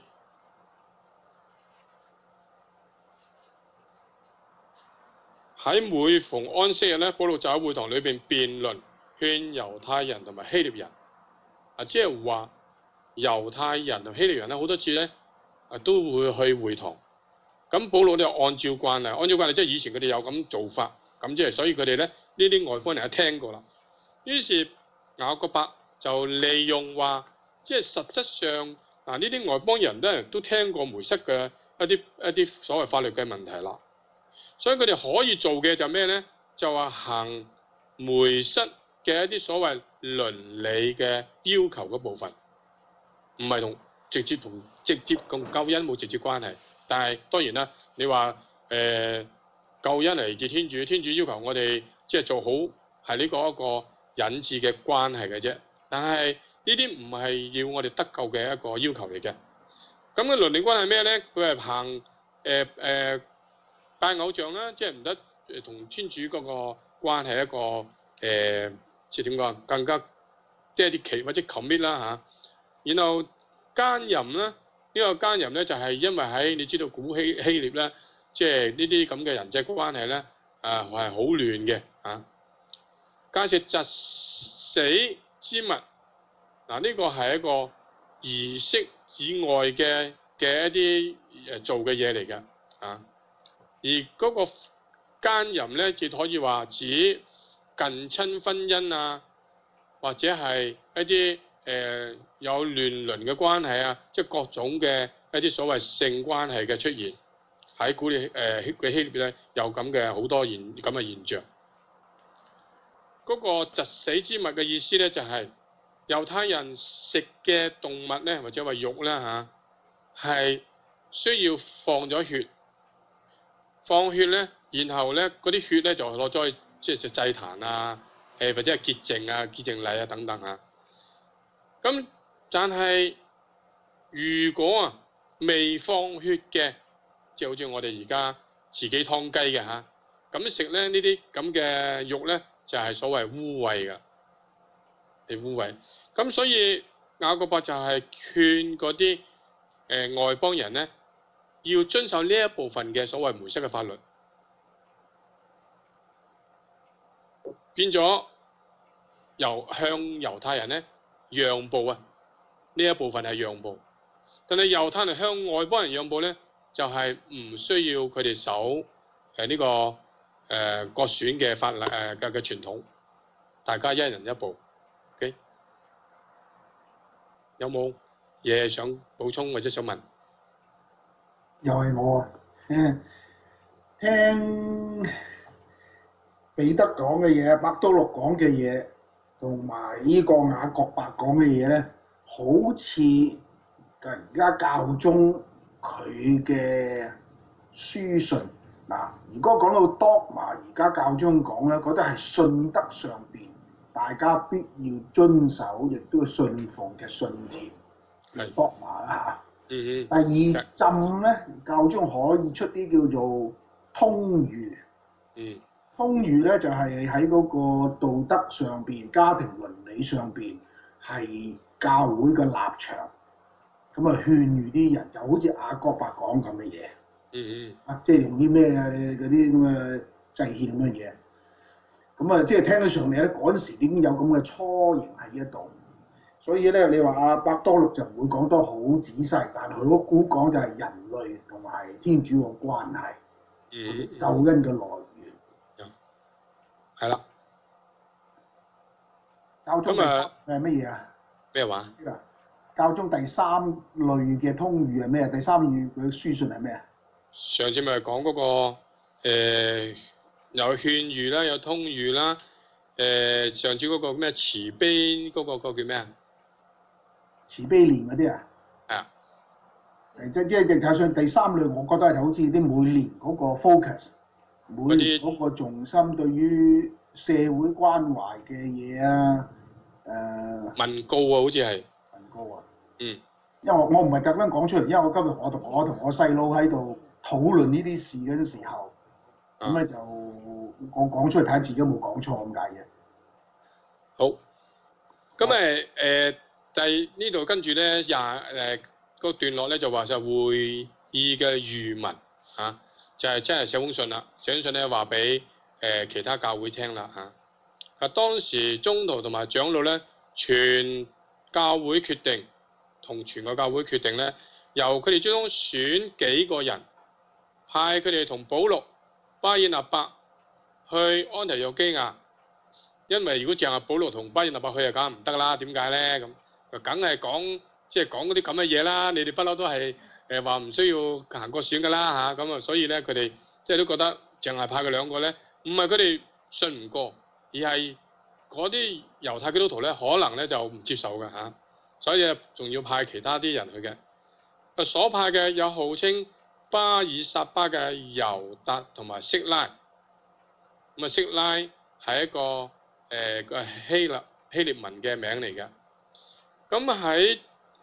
喺每逢安息日咧，保祿就喺會堂裏邊辯論，勸猶太人同埋希臘人。啊，即係話猶太人同希臘人咧，好多次咧。啊，都會去會堂，咁保祿就按照慣例，按照慣例即係以前佢哋有咁做法，咁即係所以佢哋咧呢啲外邦人都聽過啦。於是雅各伯就利用話，即係實質上嗱呢啲外邦人咧都聽過梅瑟嘅一啲一啲所謂法律嘅問題啦，所以佢哋可以做嘅就咩咧？就話行梅瑟嘅一啲所謂倫理嘅要求嘅部分，唔係同。直接同直接同救恩冇直接關係，但係當然啦，你話誒、呃、救恩嚟自天主，天主要求我哋即係做好係呢個一個引致嘅關係嘅啫。但係呢啲唔係要我哋得救嘅一個要求嚟嘅。咁嘅倫理關係咩咧？佢係行誒誒拜偶像啦，即係唔得誒同天主嗰個關係一個誒即係點講更加 dedicate 或者 commit 啦嚇，然後。奸淫咧，呢、這個奸淫咧就係因為喺你知道古希希臘咧，即係呢啲咁嘅人際關係咧，啊係好亂嘅嚇。戒食窒死之物，嗱、啊、呢、這個係一個儀式以外嘅嘅一啲誒做嘅嘢嚟嘅啊。而嗰個奸淫咧，亦可以話指近親婚姻啊，或者係一啲。誒、呃、有亂倫嘅關係啊，即係各種嘅一啲所謂性關係嘅出現喺古利誒希嘅希臘咧，有咁嘅好多現咁嘅現象。嗰、那個窒死之物嘅意思咧，就係、是、猶太人食嘅動物咧，或者話肉咧嚇，係、啊、需要放咗血，放血咧，然後咧嗰啲血咧就攞咗去即係就祭壇啊，誒或者係潔淨啊、潔淨禮啊等等啊。咁但係如果啊未放血嘅，即係好似我哋而家自己劏雞嘅嚇，咁食咧呢啲咁嘅肉咧就係、是、所謂污穢嘅，係污穢。咁所以雅各伯就係勸嗰啲誒外邦人咧，要遵守呢一部分嘅所謂梅瑟嘅法律，變咗由向猶太人咧。讓步啊！呢一部分係讓步，但係猶太人向外邦人讓步咧，就係、是、唔需要佢哋守誒呢、呃這個誒割損嘅法例誒嘅嘅傳統，大家一人一步。OK， 有冇嘢想補充或者想問？ 又係我啊！聽聽彼得講嘅嘢，伯多祿講嘅嘢。同埋呢個雅各伯講嘅嘢咧，好似而家教宗佢嘅書信嗱。如果講到 dogma，而家教宗講咧，覺得係信德上邊大家必要遵守，亦都要信奉嘅信條。 係博馬啦嚇。 嗯嗯。 第二浸咧，教宗可以出啲叫做通諭。 嗯。 通諭咧就係喺嗰個道德上邊、家庭倫理上邊係教會嘅立場，咁啊勸喻啲人，就好似雅各伯講咁嘅嘢。 嗯嗯。 啊，即係用啲咩嘅嗰啲咁嘅祭獻咁嘅嘢。咁啊，即係聽得上嚟咧，嗰陣時已經有咁嘅雛形喺呢一度。所以咧，你話阿伯多祿就唔會講得好仔細，但係佢嗰估講就係人類同埋天主嘅關係， 嗯， 救恩嘅來源。 係啦。 教宗第三係乜嘢啊？ 咩話？ 教宗第三類嘅通諭係咩啊？第三類嘅書信係咩啊？ 上次咪講嗰個、呃、有勸喻啦，有通諭啦。誒、呃，上次嗰個咩慈悲嗰、嗰個嗰個叫咩啊？ 慈悲蓮嗰啲啊？ 係啊。 誒，即即係睇上第三類，我覺得係好似啲每年嗰個 focus，每年嗰個重心對於社會關懷嘅嘢啊，誒、呃。 文告啊，好似係。 文告啊。 嗯。 因為我我唔係特登講出嚟，因為我今日我同我同我細佬喺度討論呢啲事嗰陣時候，咁咧、啊、就我講出嚟睇下自己有冇講錯咁解嘅。 好。咁誒誒，第呢度跟住咧廿誒個段落咧就話就會議嘅預文嚇、啊，就係真係寫封信啦，寫封信咧話俾誒其他教會聽啦嚇。啊，當時宗徒同埋長老咧，全教會決定。同全個教會決定咧，由佢哋之中選幾個人，派佢哋同保祿、巴爾納伯去安提約基亞。因為如果淨係保祿同巴爾納伯去就梗係唔得啦，點解咧？咁就梗係講即係講嗰啲咁嘅嘢啦。你哋不嬲都係誒話唔需要行過選㗎啦嚇，咁啊所以咧佢哋即係都覺得淨係派佢兩個咧，唔係佢哋信唔過，而係嗰啲猶太基督徒咧可能咧就唔接受㗎嚇。所以啊，仲要派其他啲人去嘅。啊，所派嘅有號稱巴爾撒巴嘅猶達同埋色拉。咁啊，色拉係一個誒個、呃、希臘希臘文嘅名嚟嘅。咁喺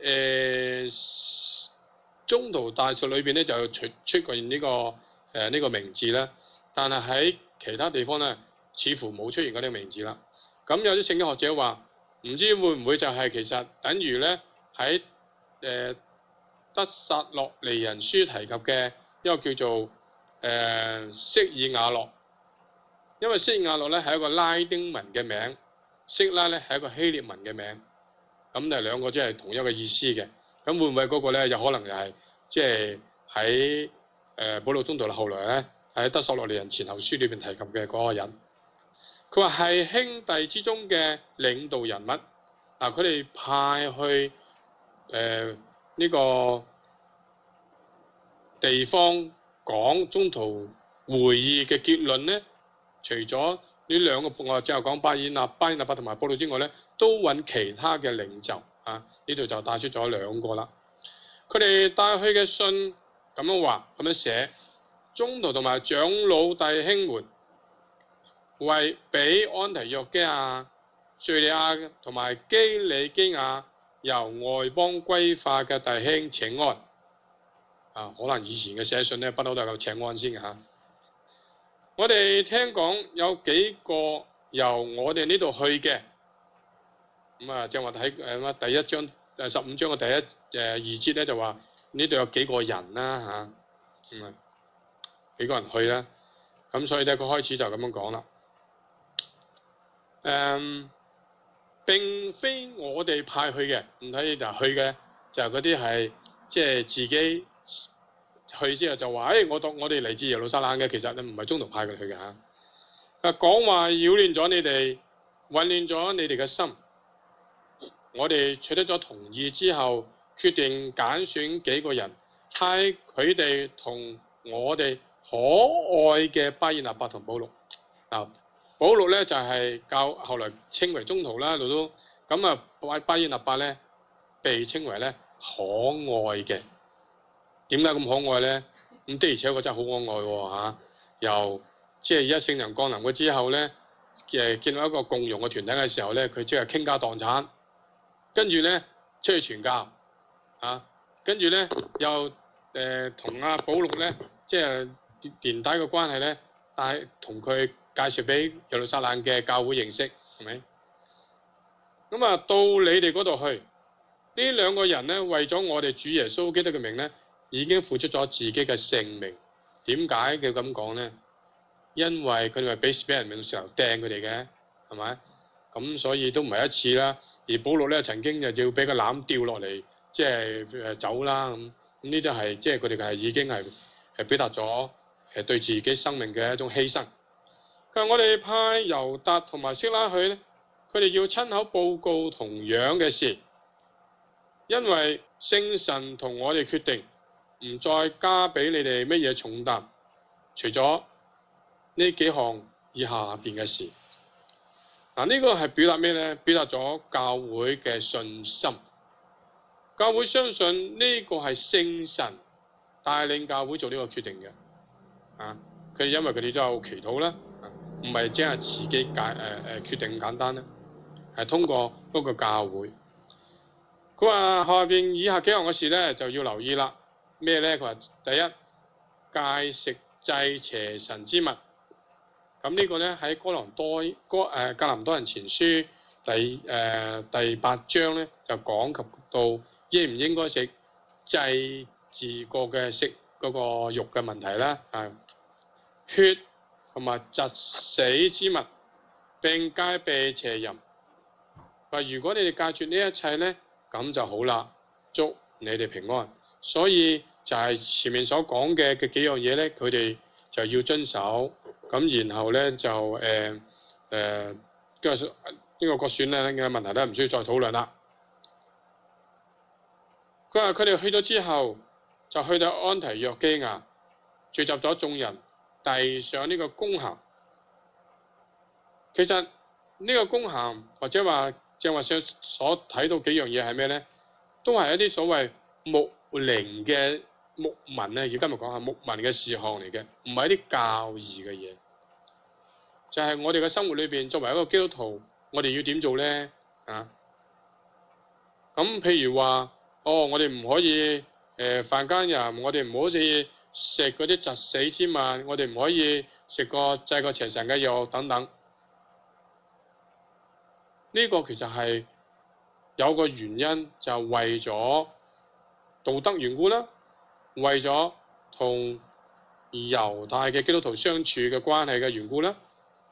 誒宗徒大述裏邊咧就出出現呢、這個誒呢、呃這個名字啦。但係喺其他地方咧，似乎冇出現嗰啲名字啦。咁有啲聖經學者話，唔知會唔會就係其實等於咧喺誒得撒洛尼人書提及嘅一個叫做誒色爾瓦諾，因為色爾瓦諾咧係一個拉丁文嘅名，色拉咧係一個希臘文嘅名，咁就兩個即係同一個意思嘅。咁會唔會嗰個咧有可能又係即係喺誒保祿宗徒後來咧喺得撒洛尼人前後書裏邊提及嘅嗰個人？佢話係兄弟之中嘅領導人物，嗱佢哋派去誒呢、呃這個地方講宗徒會議嘅結論咧，除咗呢兩個我之後講巴爾納、巴爾納伯同埋保祿之外咧，都揾其他嘅領袖啊，呢度就帶出咗兩個啦。佢哋帶去嘅信咁樣話，咁樣寫，宗徒同埋長老弟兄們，為俾安提約基亞、敘利亞同埋基里基亞由外邦歸化嘅弟兄請安。啊，可能以前嘅寫信咧，不嬲都係咁請安先嘅嚇。我哋聽講有幾個由我哋呢度去嘅，咁啊，正話睇誒乜第一章誒十五章嘅第一誒二節咧，就話呢度有幾個人啦嚇，咁啊幾個人去啦，咁所以咧佢開始就咁樣講啦。誒、嗯、並非我哋派去嘅，唔睇就去嘅就係嗰啲係即係自己去之後就話，誒、哎、我當我哋嚟自耶路撒冷嘅，其實唔係宗徒派佢去嘅嚇。啊，講話擾亂咗你哋，混亂咗你哋嘅心。我哋取得咗同意之後，決定揀選幾個人，派佢哋同我哋可愛嘅巴爾納伯同保祿嗱。保祿咧就係、是、教後來稱為宗徒啦，一路都咁啊。巴巴爾納伯咧被稱為咧可愛嘅。點解咁可愛咧？咁的而且確真係好可愛喎嚇。由即係而家聖人降臨咗之後咧，誒見到一個共融嘅團體嘅時候咧，佢即係傾家蕩產，跟住咧出去傳教， 啊，跟住咧又誒同阿保祿咧，即係連帶嘅關係咧，但係同佢介紹俾耶路撒冷嘅教會認識，係咪？咁啊，到你哋嗰度去，呢兩個人咧，為咗我哋主耶穌基督嘅名咧，已經付出咗自己嘅性命。點解佢咁講咧？因為佢哋係俾俾人命石頭掟佢哋嘅，係咪？咁所以都唔係一次啦。而保祿咧曾經就要俾個籃掉落嚟，即係誒走啦咁。咁呢啲係即係佢哋係已經係係表達咗誒對自己生命嘅一種犧牲。佢話我哋派猶達同埋色拉去咧，佢哋要親口報告同樣嘅事，因為聖神同我哋決定唔再加俾你哋乜嘢重擔，除咗呢幾項以下邊嘅事。嗱，呢個係表達咩呢？表達咗教會嘅信心。教會相信呢個係聖神帶領教會做呢個決定嘅。啊，佢因為佢哋都有祈禱啦，唔係只係自己解誒誒決定咁簡單啦，係通過嗰個教會。佢話下邊以下幾項嘅事咧就要留意啦。咩咧？佢話第一，戒食祭邪神之物。咁呢個咧喺哥林多哥誒格林多人前書第誒、呃、第八章咧就講及到應唔應該食祭祀過嘅食嗰個肉嘅問題啦，係血同埋窒死之物，並戒避邪淫。話如果你哋戒絕呢一切咧，咁就好啦，祝你哋平安。所以就係前面所講嘅嘅幾樣嘢咧，佢哋就要遵守。咁然後咧就誒誒，跟住呢個割損咧嘅問題咧，唔需要再討論啦。佢話佢哋去咗之後，就去到安提約基亞，聚集咗眾人，遞上呢個公函。其實呢個公函或者話正話上所睇到幾樣嘢係咩咧？都係一啲所謂牧靈嘅牧民咧，而今日講下牧民嘅事項嚟嘅，唔係一啲教義嘅嘢。就係我哋嘅生活裏邊，作為一個基督徒，我哋要點做咧？啊，咁譬如話，哦，我哋唔可以誒、呃、犯奸淫，我哋唔好似食嗰啲窒死之物，我哋唔可以食個祭個邪神嘅肉等等。呢、這個其實係有個原因，就係為咗道德緣故啦，為咗同猶太嘅基督徒相處嘅關係嘅緣故啦。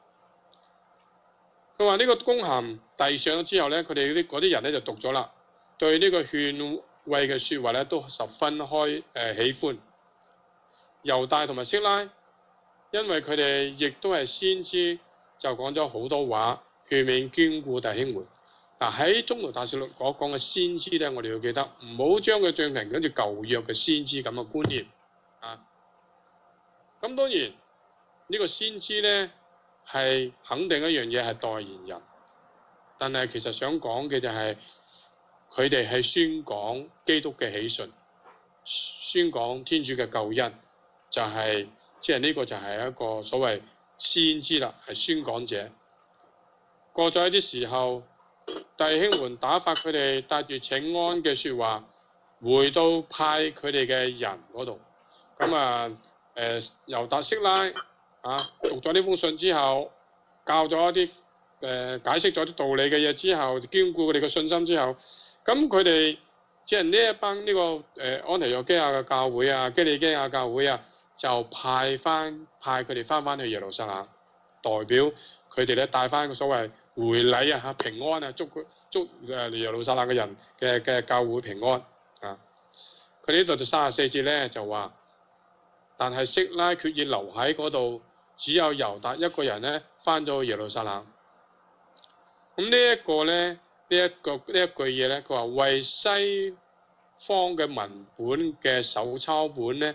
佢話呢個公函遞上咗之後咧，佢哋啲嗰啲人咧就讀咗啦，對呢個勸慰嘅説話咧都十分開誒、呃、喜歡。猶大同埋色拉，因為佢哋亦都係先知，就講咗好多話，勸勉堅固弟兄們。嗱，喺宗徒大事錄所講嘅先知咧，我哋要記得唔好將佢進行跟住舊約嘅先知咁嘅觀念啊。咁當然呢、呢個先知咧。係肯定一樣嘢係代言人，但係其實想講嘅就係佢哋係宣講基督嘅喜訊，宣講天主嘅救恩，就係即係呢個就係一個所謂先知啦，係宣講者。過咗一啲時候，弟兄們打發佢哋帶住請安嘅説話，回到派佢哋嘅人嗰度。咁啊誒猶達色拉。啊！讀咗呢封信之後，教咗一啲誒、呃、解釋咗啲道理嘅嘢之後，堅固佢哋嘅信心之後，咁佢哋即係呢一班呢、這個誒、呃、安提約基亞嘅教會啊、基利基亞教會啊，就派翻派佢哋翻翻去耶路撒冷，代表佢哋咧帶翻個所謂回禮啊、嚇平安啊，祝祝誒耶路撒冷嘅人嘅嘅教會平安啊！佢呢度就三十四節咧就話，但係色拉決意留喺嗰度。只有猶達一個人咧，翻咗去耶路撒冷。咁呢一個咧，呢一個呢一句嘢咧，佢話為西方嘅文本嘅手抄本咧，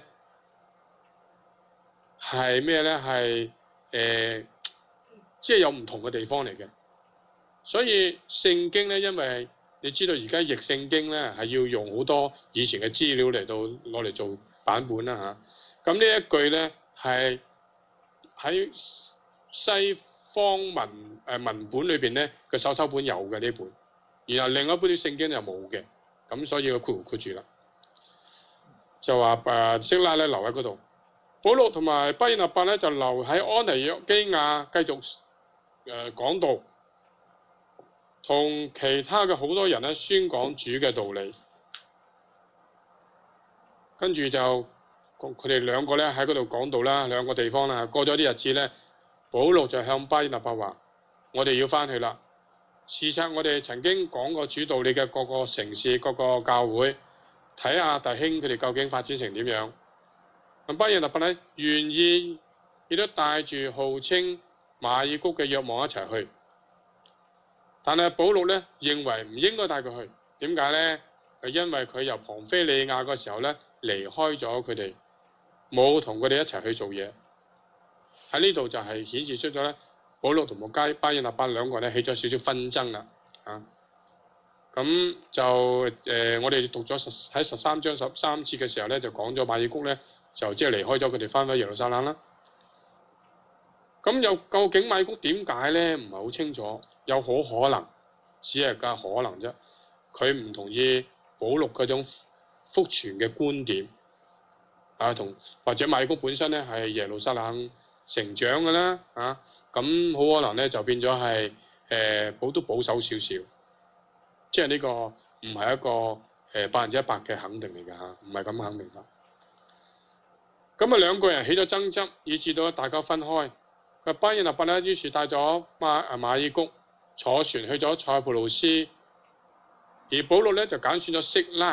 係咩咧？係誒，即係有唔同嘅地方嚟嘅。所以聖經咧，因為你知道而家譯聖經咧，係要用好多以前嘅資料嚟到攞嚟做版本啦嚇。咁呢一句咧係。喺西方文誒、呃、文本裏邊咧，個手抄本有嘅呢本，然後另一本啲聖經就冇嘅， 咁所以佢括弧括住啦，就話誒色拉咧留喺嗰度，保祿同埋巴爾納伯咧就留喺安提約基亞繼續誒、呃、講道，同其他嘅好多人咧宣講主嘅道理，跟住就佢哋兩個咧喺嗰度講道啦，兩個地方啦，過咗啲日子咧，保祿就向巴爾納伯話：我哋要翻去啦。事實我哋曾經講過主道理嘅各個城市、各個教會，睇下弟兄佢哋究竟發展成點樣。咁巴爾納伯咧願意亦都帶住號稱馬爾谷嘅若望一齊去，但係保祿咧認為唔應該帶佢去。點解咧？係因為佢由龐菲利亞嗰時候咧離開咗佢哋，冇同佢哋一齊去做嘢。喺呢度就係顯示出咗咧。保祿同埋巴爾納伯兩個人咧起咗少少紛爭啦，啊，咁就誒、呃、我哋讀咗十喺十三章十三節嘅時候咧，就講咗馬爾谷咧就即係離開咗佢哋翻返耶路撒冷啦。咁又究竟馬爾谷點解咧？唔係好清楚，有好可能，只係個可能啫。佢唔同意保祿嗰種福傳嘅觀點，啊，同或者馬爾谷本身咧係耶路撒冷成長嘅啦，啊，咁好可能咧就變咗係誒保都保守少少，即係呢個唔係一個誒百分之一百嘅肯定嚟㗎嚇，唔係咁肯定㗎。咁啊兩個人起咗爭執，以至到大家分開。個巴爾納伯咧於是帶咗馬啊馬爾谷坐船去咗塞浦路斯，而保祿咧就揀選咗色拉。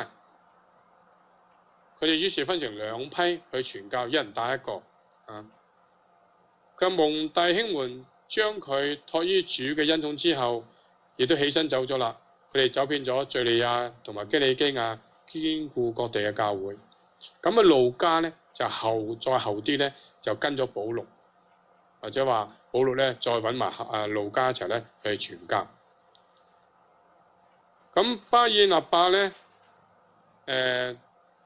佢哋於是分成兩批去傳教，一人帶一個啊。佢蒙弟兄們將佢託於主嘅恩寵之後，亦都起身走咗啦。佢哋走遍咗敘利亞同埋基利基亞，堅固各地嘅教會。咁啊，路加咧就後再後啲咧就跟咗保祿，或者話保祿咧再揾埋啊路加一齊咧去傳教。咁巴爾納伯咧誒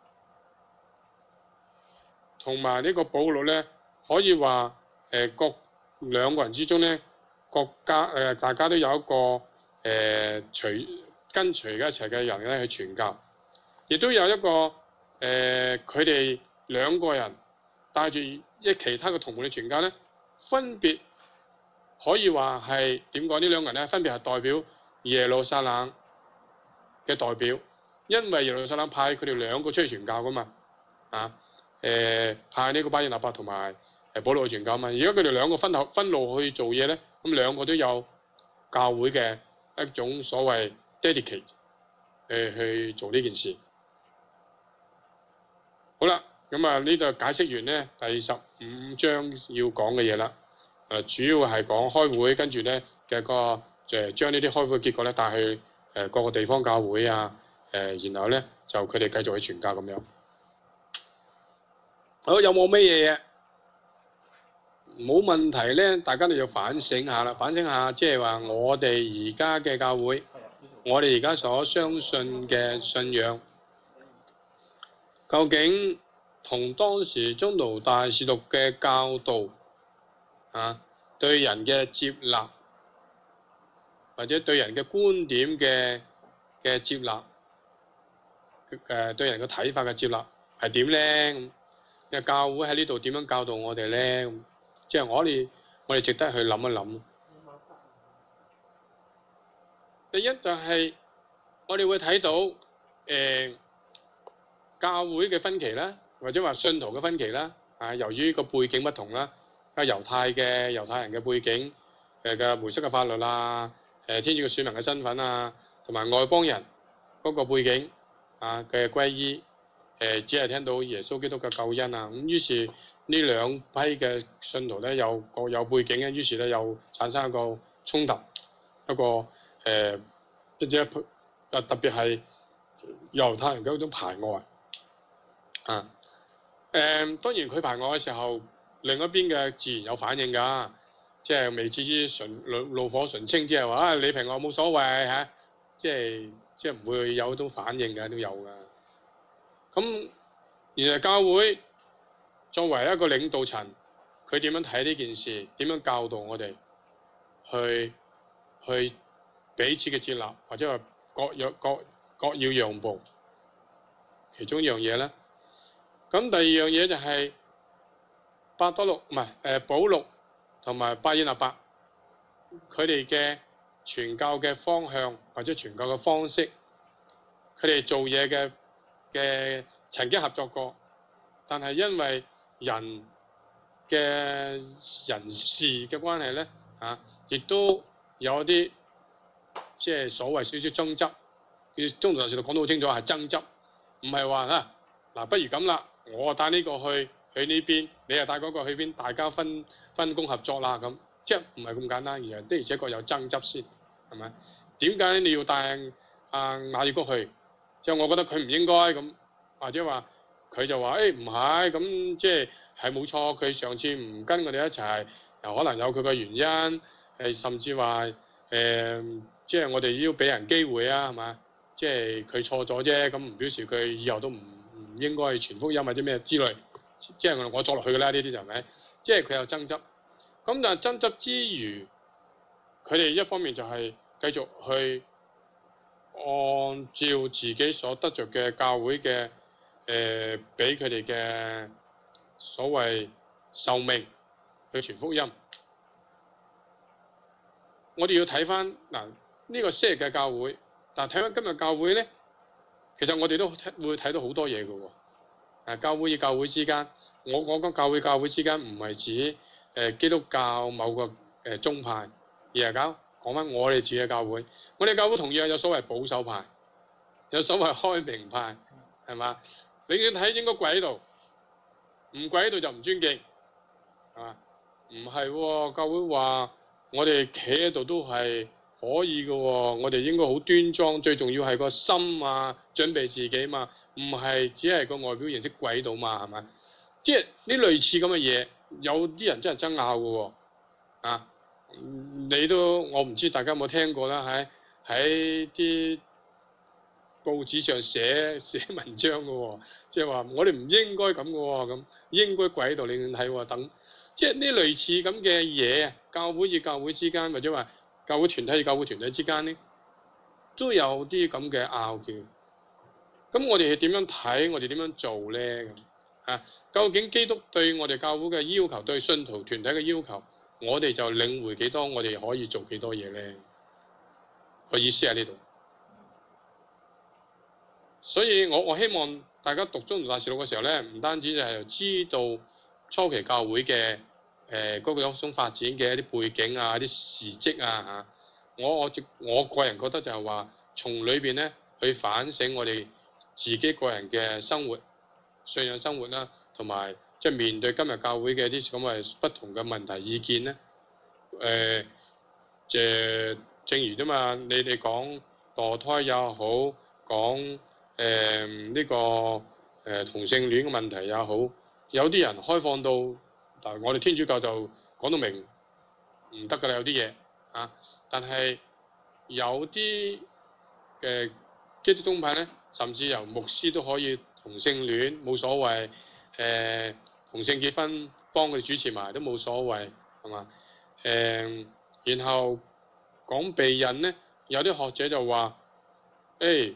同埋呢個保祿咧可以話。誒各兩個人之中咧，國家誒、呃、大家都有一個誒、呃、隨跟隨嘅一齊嘅人咧去傳教，亦都有一個誒佢哋兩個人帶住一其他嘅同門去傳教咧，分別可以話係點講？呢兩個人咧分別係代表耶路撒冷嘅代表，因為耶路撒冷派佢哋兩個出去傳教噶嘛，啊誒、呃、派呢個巴爾納伯同埋。誒保祿去傳教嘛，而家佢哋兩個分頭分路去做嘢咧，咁兩個都有教會嘅一種所謂 dedicate 誒去做呢件事。好啦，咁啊呢度解釋完咧第十五章要講嘅嘢啦。誒主要係講開會，跟住咧嘅個誒將呢啲開會嘅結果咧帶去誒各個地方教會啊，誒然後咧就佢哋繼續去傳教咁樣。好，有冇咩嘢？冇問題咧，大家都要反省下啦，反省下即係話我哋而家嘅教會，我哋而家所相信嘅信仰，究竟同當時宗徒大使徒嘅教導啊，對人嘅接納，或者對人嘅觀點嘅嘅接納，誒、呃、對人嘅睇法嘅接納係點咧？咁，嘅教會喺呢度點樣教導我哋咧？即係我哋，我哋值得去諗一諗。第一就係我哋會睇到誒、呃、教會嘅分歧啦，或者話信徒嘅分歧啦。啊，由於個背景不同啦，啊猶太嘅猶太人嘅背景，誒嘅梅瑟嘅法律啦，誒天主嘅選民嘅身份啊，同埋外邦人嗰個背景啊嘅歸依，誒、呃、只係聽到耶穌基督嘅救恩啊，咁於是。呢兩批嘅信徒咧，又各有背景嘅，於是咧又產生一個衝突，一個誒，一隻啊特別係猶太人嘅一種排外啊。誒、呃、當然佢排外嘅時候，另一邊嘅自然有反應㗎，即係未至於純怒怒火純青，即係話啊你排外冇所謂嚇、啊，即係即係唔會有一種反應㗎，都有㗎。咁而係教會。作為一個領導層，佢點樣睇呢件事？點樣教導我哋去去彼此嘅接納，或者話各有各各要讓步，其中一樣嘢咧。咁第二樣嘢就係伯多祿唔係誒保祿同埋巴爾納伯，佢哋嘅傳教嘅方向或者傳教嘅方式，佢哋做嘢嘅嘅曾經合作過，但係因為人嘅人事嘅關係咧嚇，亦、啊、都有啲即係所謂少少爭執。佢中途大使徒講得好清楚係爭執，唔係話啊嗱，不如咁啦，我帶呢個去去呢邊，你又帶嗰個去邊，大家分分工合作啦咁，即係唔係咁簡單，而係的而且確有爭執先，係咪？點解你要帶阿亞爾谷去？即係我覺得佢唔應該咁，或者話佢就話誒唔係咁，即係係冇錯，佢上次唔跟我哋一齊，又可能有佢嘅原因，誒甚至話誒、呃，即係我哋要俾人機會啊，係嘛？即係佢錯咗啫，咁唔表示佢以後都唔唔應該傳福音或者咩之類，即係我作落去㗎啦，呢啲就係咪？即係佢有爭執，咁但係爭執之餘，佢哋一方面就係繼續去按照自己所得着嘅教會嘅誒，俾佢哋嘅所謂受命去傳福音。我哋要睇翻嗱呢個昔日嘅教會。但睇翻今日教會咧，其實我哋都會睇到好多嘢嘅喎。誒，教會與教會之間，我講講教會教會之間唔係指誒、呃、基督教某個誒、呃、宗派，而係講講翻我哋自己嘅教會。我哋教會同樣有所謂保守派，有所謂開明派，係嘛？你要睇應該跪喺度，唔跪喺度就唔尊敬，係嘛？唔係喎，教會話我哋企喺度都係可以嘅喎，我哋應該好端莊，最重要係個心啊，準備自己嘛，唔係只係個外表形式跪喺度嘛，係咪？即係呢類似咁嘅嘢，有啲人真係爭拗嘅喎，啊，你都我唔知大家有冇聽過啦，喺喺啲報紙上寫寫文章嘅喎，即係話我哋唔應該咁嘅喎，咁應該跪喺度你睇喎，等，即係呢類似咁嘅嘢，教會與教會之間或者話教會團體與教會團體之間咧，都有啲咁嘅拗撬。咁我哋係點樣睇？我哋點樣做咧？咁啊，究竟基督對我哋教會嘅要求，對信徒團體嘅要求，我哋就領會幾多？我哋可以做幾多嘢咧？個意思喺呢度。所以我我希望大家讀《宗徒大事錄》嘅時候咧，唔單止就係知道初期教會嘅誒嗰個一種發展嘅一啲背景啊、啲事蹟啊嚇，我我我個人覺得就係話，從裏邊咧去反省我哋自己個人嘅生活、信仰生活啦，同埋即係面對今日教會嘅啲咁嘅不同嘅問題意見咧，誒、呃，即係正如啫嘛，你哋講墮胎也好，講誒呢個誒、呃、同性戀嘅問題也好，有啲人開放到，但係我哋天主教就講到明唔得㗎啦，有啲嘢啊，但係有啲嘅基督宗派咧，甚至由牧師都可以同性戀冇所謂，誒、呃、同性結婚幫佢哋主持埋都冇所謂，係嘛？誒、呃，然後講避孕咧，有啲學者就話，誒、欸。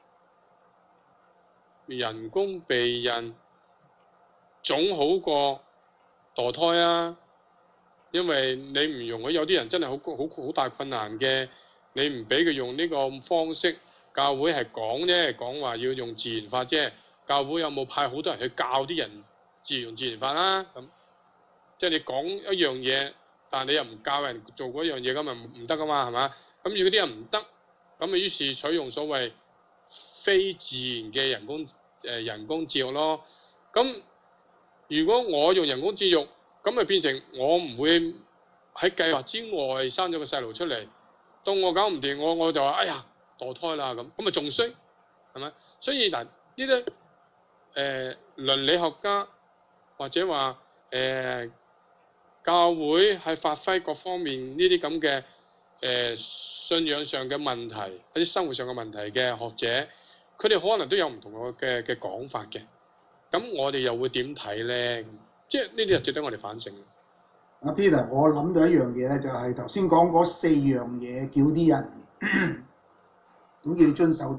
人工避孕總好過墮胎啊，因為你唔容許有啲人真係好好好大困難嘅，你唔俾佢用呢個方式，教會係講啫，講話要用自然法啫。教會有冇派好多人去教啲人自然用自然法啦？咁即係你講一樣嘢，但係你又唔教人做嗰樣嘢，咁咪唔得噶嘛，係嘛？咁如果啲人唔得，咁咪於是採用所謂非自然嘅人工誒、呃、人工節育咯，咁如果我用人工節育，咁咪變成我唔會喺計劃之外生咗個細路出嚟，到我搞唔掂，我我就話哎呀墮胎啦咁，咁咪仲衰，係咪？所以嗱呢啲誒倫理學家或者話誒、呃、教會係發揮各方面呢啲咁嘅誒信仰上嘅問題，一啲生活上嘅問題嘅學者，佢哋可能都有唔同嘅嘅講法嘅。咁我哋又會點睇咧？即係呢啲係值得我哋反省。 阿 Peter，我諗到一樣嘢咧，就係頭先講嗰四樣嘢，叫啲人咁叫你遵守得啦。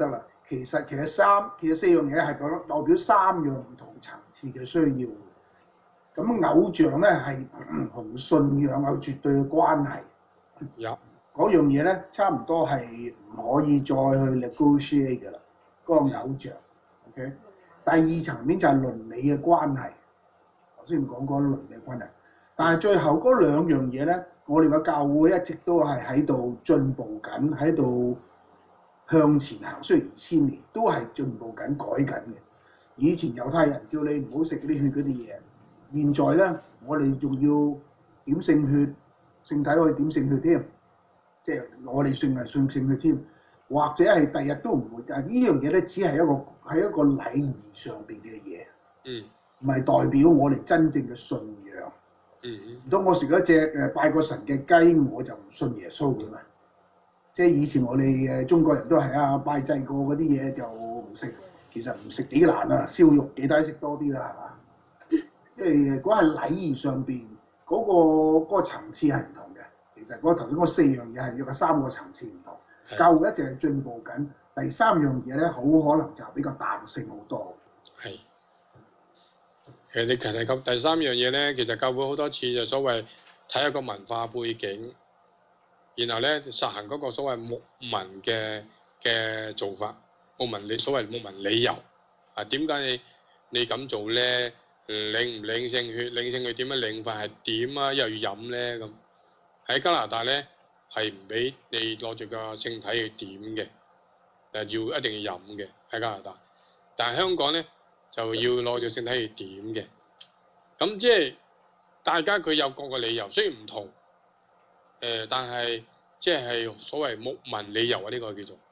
其實其實三其實四樣嘢係講代表三樣唔同層次嘅需要。咁偶像咧係同信仰有絕對嘅關係。 有嗰樣嘢咧，差唔多係唔可以再去 negotiate 㗎啦。嗰、那個偶像 ，OK。第二層面就係倫理嘅關係。頭先講過倫理關係，但係最後嗰兩樣嘢咧，我哋個教會一直都係喺度進步緊，喺度向前行。雖然二千年都係進步緊、改緊嘅。以前猶太人叫你唔好食嗰啲血嗰啲嘢，現在咧我哋仲要點聖血，聖體可以點聖血添，即係我哋信係信聖血添，或者係第日都唔會。但係呢樣嘢咧，只係一個係一個禮儀上邊嘅嘢。 嗯。 唔係代表我哋真正嘅信仰。 嗯嗯。 唔通我食咗隻誒拜過神嘅雞，我就唔信耶穌嘅咩？即係以前我哋誒中國人都係啊，拜祭過嗰啲嘢就唔食。其實唔食幾難啊，燒肉幾抵食多啲啦，係嘛？即係嗰係禮儀上邊嗰個嗰個層次係唔同嘅。其實嗰頭先嗰四樣嘢係有個三個層次唔同。的教會一直係進步緊。第三樣嘢咧，好可能就比較彈性好多。係。 其實你其實咁第三樣嘢咧，其實教會好多次就所謂睇一個文化背景，然後咧實行嗰個所謂牧民嘅嘅做法。牧民你所謂牧民理由啊？點解你你咁做咧？領唔領聖血？領聖血點樣領法係點啊？又要飲咧咁。喺加拿大咧係唔俾你攞住個聖體去點嘅，誒要一定要飲嘅喺加拿大。但係香港咧就要攞住聖體去點嘅。咁即係大家佢有各個理由，雖然唔同，誒、呃、但係即係所謂牧民理由啊，呢、這個叫做。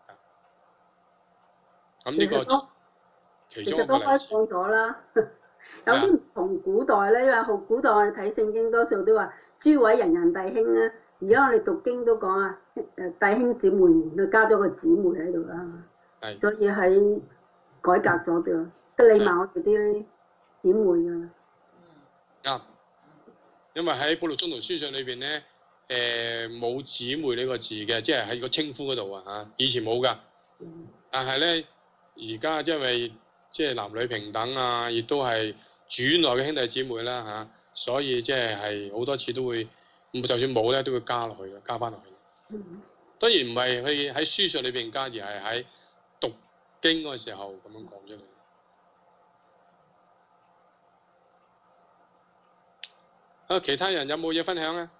咁呢個其中一個例子，其實都開放咗啦。有啲唔同古代咧，因為好古代我哋睇聖經多數都話諸位人人弟兄啦。而家我哋讀經都講啊，誒弟兄姊妹，佢加咗個姊妹喺度啦。係。所以喺改革咗嘅，即係禮貌我哋啲姊妹啊。 啱。因為喺《保祿宗徒書信》裏邊咧，誒冇姊妹呢個字嘅，即係喺個稱呼嗰度啊嚇，以前冇㗎。嗯。但係咧。而家因為即係男女平等啊，亦都係主內嘅兄弟姊妹啦嚇、啊，所以即係係好多次都會，就算冇咧都會加落去嘅，加翻落去。嗯、當然唔係去喺書信裏邊加，而係喺讀經嗰個時候咁樣講出嚟。啊，其他人有冇嘢分享啊？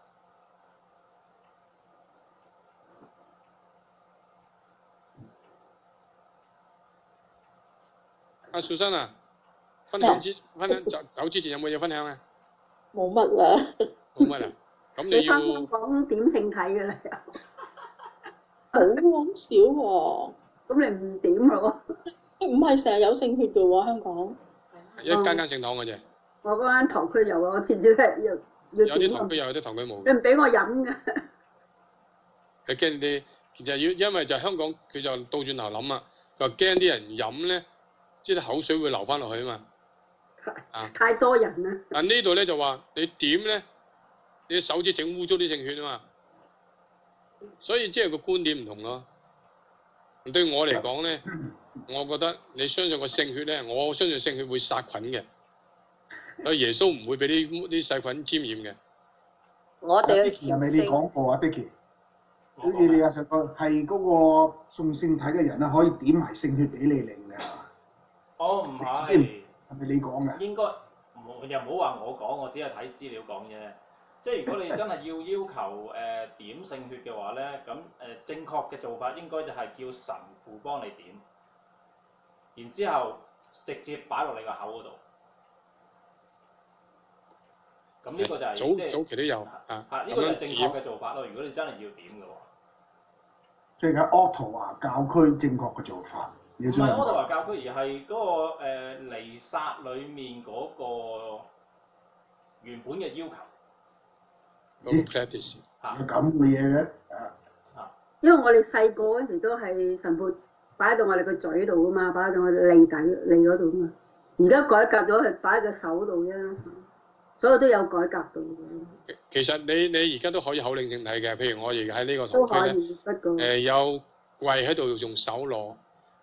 阿素珊啊，分享之分享走走之前有冇嘢分享啊？ 冇乜啦。 冇乜啦，咁你要講點聖體㗎啦又。 好少喎。 咁你唔點咯？ 唔係成日有聖血嘅喎，香港。 一間間聖堂嘅啫。 我嗰間堂區有啊，我次次咧要要有啲堂區有，有啲堂區冇。 你唔俾我飲㗎。 佢驚啲，其實要因為就香港佢就倒轉頭諗啊，佢話驚啲人飲咧。即係口水會流翻落去啊嘛，啊太多人啦。 啊呢度咧就話你點咧，你手指整污糟啲聖血啊嘛，所以即係個觀點唔同咯。對我嚟講咧，我覺得你相信個聖血咧，我相信聖血會殺菌嘅，所以耶穌唔會俾啲啲細菌沾染嘅。 我哋係咪你講過啊，Dicky？好似你阿上個係嗰個送聖體嘅人啊，可以點埋聖血俾你領嘅。 哦，唔係， 係咪你講嘅？ 應該唔又唔好話我講，我只係睇資料講啫。即係如果你真係要要求誒、呃、點聖血嘅話咧，咁誒、呃、正確嘅做法應該就係叫神父幫你點，然之後直接擺落你個口嗰度。咁呢個就係、是、 早即係早期都有啊，呢、啊這個就係正確嘅做法咯。如果你真係要點嘅喎， 即係喺渥太華教區正確嘅做法。唔係渥太華教區，而係嗰、那個誒彌撒裡面嗰個原本嘅要求。 嗰個 practice 嚇，咁嘅嘢嘅， 啊，因為我哋細個嗰時都係神父擺喺度我哋個嘴度啊嘛，擺喺度我哋脷底脷嗰度啊嘛。而家改革咗係擺喺個手度啫，所有都有改革到嘅。 其實你你而家都可以口領聖體嘅，譬如我而家喺呢個堂區咧，誒、呃、有跪喺度用手攞。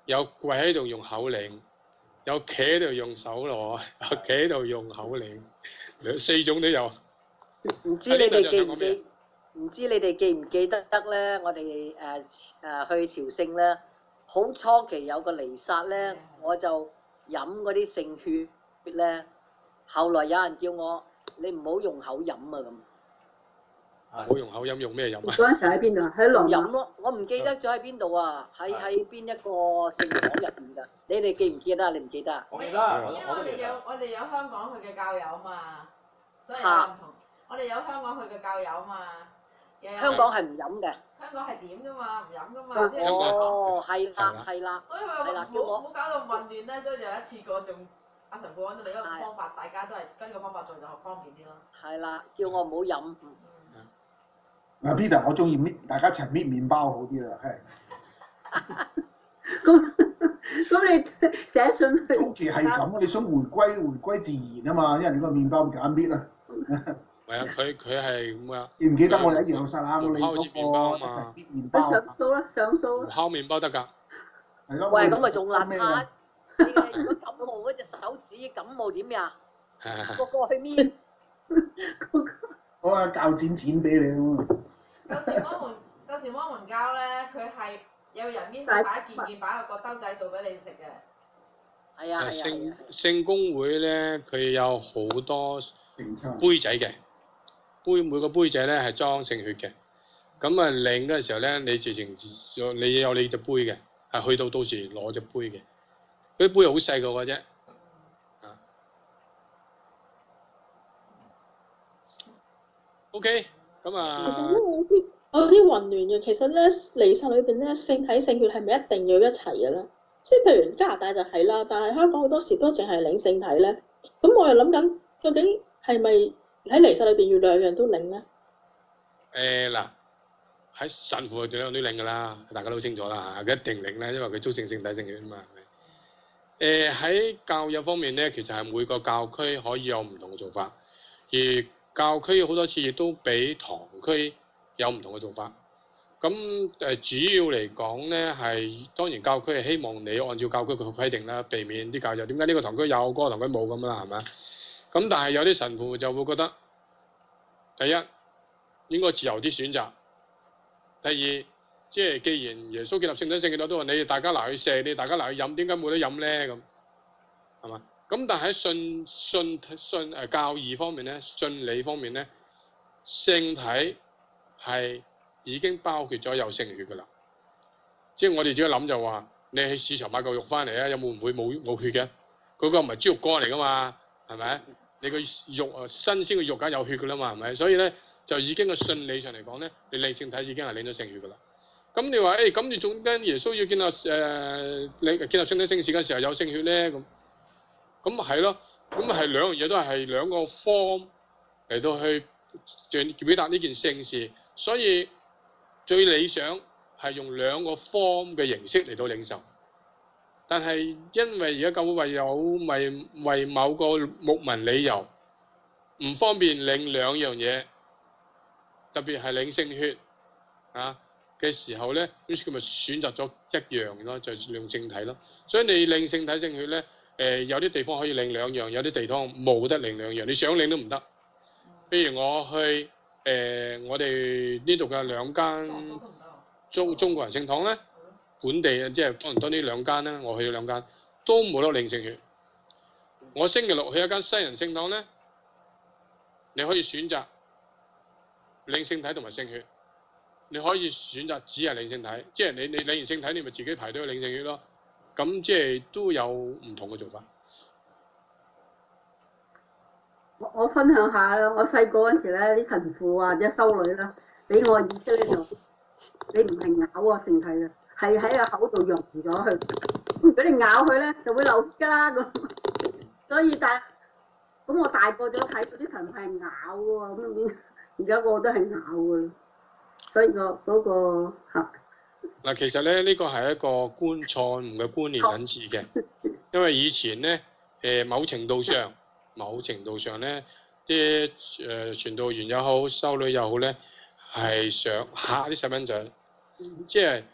有跪喺度用口領，有企喺度用手攞，有企喺度用口領，兩四種都有。 唔知你哋記唔記？唔知你哋記唔記得得咧？我哋誒誒去朝聖咧，好初期有個彌撒咧，我就飲嗰啲聖血咧。後來有人叫我你唔好用口飲啊咁。 唔好用口飲，用咩飲啊？ 嗰陣時喺邊度？喺羅飲咯，我唔記得咗喺邊度啊！喺喺邊一個聖堂入邊㗎？你哋記唔記得啊？你唔記得啊？ 我記得，我因為我哋有我哋有香港去嘅教友嘛，所以有嚇唔同。我哋有香港去嘅教友嘛，又有香港係唔飲嘅。 香港係點㗎嘛，唔飲㗎嘛， 啊即係哦，係啦，係啦。 所以佢係話啦叫我冇冇搞到咁混亂咧，所以就有一次過仲阿神父講咗另一個方法，大家都係跟個方法做就方便啲咯。 係啦，叫我唔好飲。 嗱 Peter，我中意搣，大家一齊搣麵包好啲啦，係。 咁咁你寫信去？ 早期係咁，你想回歸回歸自然啊嘛，因為你個麵包唔揀搣啊。 係啊，佢佢係咁啊。 記唔記得我哋喺耶路撒冷你烤切麵包啊嘛。 一齊搣麵包。 上訴啦，上訴啦。 烤麵包得㗎。 係咯。 喂，咁咪仲邋咩遢？你嘅如果感冒嗰隻手指感冒點呀？個個去搣。 我啊鉸剪剪俾你喎。 有時摩門有時摩門教咧，佢係有人搣晒一件件擺喺個兜仔度俾你食嘅。 係啊係啊。 聖聖公會咧，佢有好多杯仔嘅，杯每個杯仔咧係裝聖血嘅。咁啊領嗰陣時候咧，你直情你有你隻杯嘅，係去到到時攞隻杯嘅。嗰啲杯好細個嘅啫。啊。OK。咁啊， 其實咧有啲有啲混亂嘅。其實咧彌撒裏邊咧聖體聖血係咪一定要一齊嘅咧？即係譬如加拿大就係啦，但係香港好多時都淨係領聖體咧。咁我又諗緊，究竟係咪喺彌撒裏邊要兩樣都領咧？ 誒嗱、呃，喺神父就兩樣都領㗎啦，大家都清楚啦嚇，佢一定領啦，因為佢祝聖聖體聖血啊嘛。誒喺、呃、教友方面咧，其實係每個教區可以有唔同嘅做法，而教區好多次亦都比堂區有唔同嘅做法。咁誒、呃、主要嚟講咧，係當然教區係希望你按照教區嘅規定啦，避免啲教友點解呢個堂區有，嗰、嗰個堂區冇咁啦，係咪？咁但係有啲神父就會覺得，第一應該自由啲選擇，第二即係既然耶穌建立聖體聖血都話你哋大家嚟去射，你大家嚟去飲，點解冇得飲咧？咁係嘛？咁但係喺信信信誒教義方面咧，信理方面咧，聖體係已經包括咗有聖血㗎啦。即係我哋自己諗就話，你喺市場買嚿肉翻嚟啊，有冇唔會冇冇血嘅？嗰個唔係豬肉乾嚟㗎嘛，係咪？你個肉啊新鮮嘅肉梗有血㗎啦嘛，係咪？所以咧就已經個信理上嚟講咧，你領聖體已經係領咗聖血㗎啦。咁你話誒咁你仲跟耶穌要建立誒你建立聖體聖事嘅時候有聖血咧咁？咁咪係咯，咁咪係兩樣嘢都係係兩個 form 嚟到去表達呢件聖事，所以最理想係用兩個 form 嘅形式嚟到領受。但係因為而家教會為有為為某個牧民理由唔方便領兩樣嘢，特別係領聖血啊嘅時候咧，於是佢咪選擇咗一樣咯，就係用聖體咯。所以你領聖體聖血咧。誒、呃、有啲地方可以領兩樣，有啲地方冇得領兩樣，你想領都唔得。譬如我去誒、呃、我哋呢度嘅兩間中中國人聖堂咧，本地啊即係多倫多呢兩間咧，我去咗兩間都冇得領聖血。我星期六去一間西人聖堂咧，你可以選擇領聖體同埋聖血，你可以選擇只係領聖體，即係你你領完聖體，你咪自己排隊去領聖血咯。咁即係都有唔同嘅做法。 我我分享下啦，我細個嗰陣時咧，啲神父或者修女啦，俾我意識咧就，你唔係咬啊聖體啊，係喺個口度溶咗佢。如果你咬佢咧，就會流血㗎啦咁。所以但咁我大個咗睇到啲神父係咬喎，咁變而家個個都係咬㗎啦。所以、個嗰個嚇。 嗱，其實咧呢個係一個觀錯誤嘅觀念引致嘅，因為以前咧誒某程度上，某程度上咧啲誒傳道員又好，修女又好咧，係想嚇啲細蚊仔，即係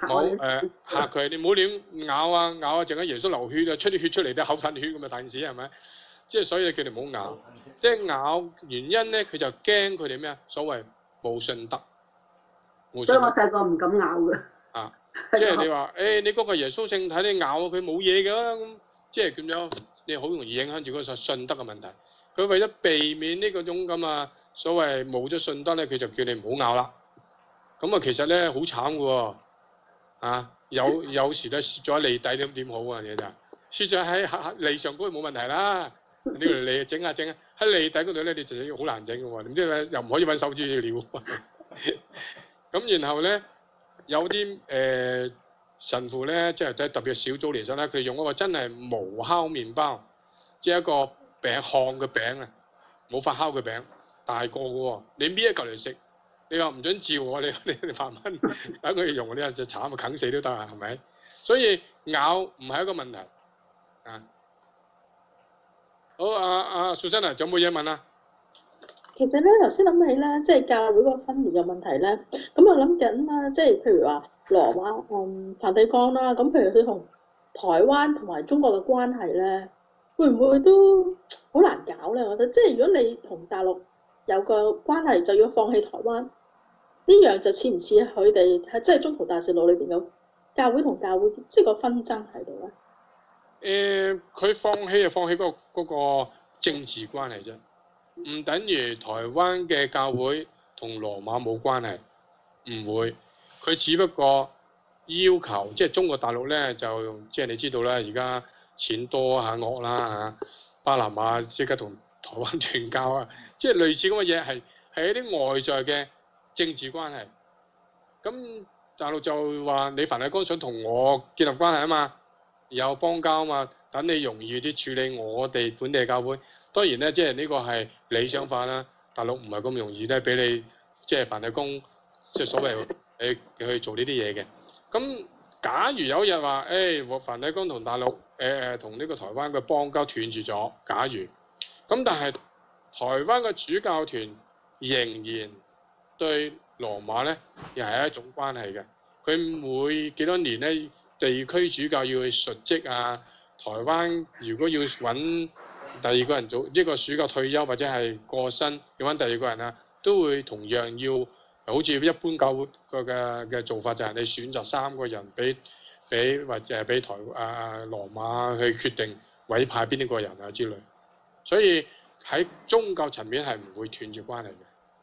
冇誒嚇佢，你唔好亂咬啊咬啊，淨係耶穌流血啊，出啲血出嚟都口噴血咁啊，大件事係咪？即係所以你叫你唔好咬，即係咬原因咧，佢就驚佢哋咩啊？所謂冇信德。 所以我細個唔敢咬嘅。 啊，即係你話誒、欸，你嗰個耶穌聖體你咬佢冇嘢㗎，咁即係咁樣，你好容易影響住嗰個信德嘅問題。佢為咗避免呢個種咁啊所謂冇咗信德咧，佢就叫你唔好咬啦。咁啊，其實咧好慘嘅喎，啊有有時咧蝕咗喺脷底咁點好啊？你就蝕咗喺脷上嗰度冇問題啦，呢條脷整下整下喺脷底嗰度咧，你就好難整嘅喎。點知咧又唔可以揾手指撩。咁然後咧有啲誒、呃、神父咧，即係特別小組嚟講咧，佢用嗰個真係無酵麵包，即係一個餅烘嘅餅啊，冇發酵嘅餅，大個嘅喎，你搣一嚿嚟食。你話唔准照我，你你你八蚊等佢用，你話就慘啊，啃死都得啊，係咪？所以咬唔係一個問題啊。好，阿阿素珍啊，仲有冇嘢問啊？ 其實咧，頭先諗起咧，即係教會嗰個分裂嘅問題咧，咁我諗緊啦，即係譬如話羅馬、嗯梵蒂岡啦，咁譬如佢同台灣同埋中國嘅關係咧，會唔會都好難搞咧？我覺得，即係如果你同大陸有個關係，就要放棄台灣。呢樣就似唔似佢哋係即係中途大事錄裏邊有教會同教會即係個紛爭喺度咧？誒、 呃，佢放棄就放棄嗰、嗰個嗰個政治關係啫，唔等於台灣嘅教會同羅馬冇關係，唔會。佢只不過要求即係中國大陸咧，就即係你知道啦，而家錢多嚇惡啦嚇，巴拿馬即刻同台灣斷交啊，即係類似咁嘅嘢係係一啲外在嘅政治關係，咁大陸就話你梵蒂岡想同我建立關係啊嘛，有邦交啊嘛，等你容易啲處理我哋本地教會。當然咧，即係呢個係理想化啦。大陸唔係咁容易咧，俾你即係梵蒂岡即係所謂誒去做呢啲嘢嘅。咁假如有一日話誒梵蒂岡同大陸誒誒同呢個台灣嘅邦交斷絕咗，假如咁，但係台灣嘅主教團仍然對羅馬咧，又係一種關係嘅。佢每幾多年咧，地區主教要去述職啊。台灣如果要揾第二個人做一個主教退休或者係過身，要揾第二個人啊，都會同樣要好似一般教會嘅嘅做法，就係你選擇三個人俾俾或者係俾台啊羅馬去決定委派邊啲個人啊之類。所以喺宗教層面係唔會斷絕關係嘅。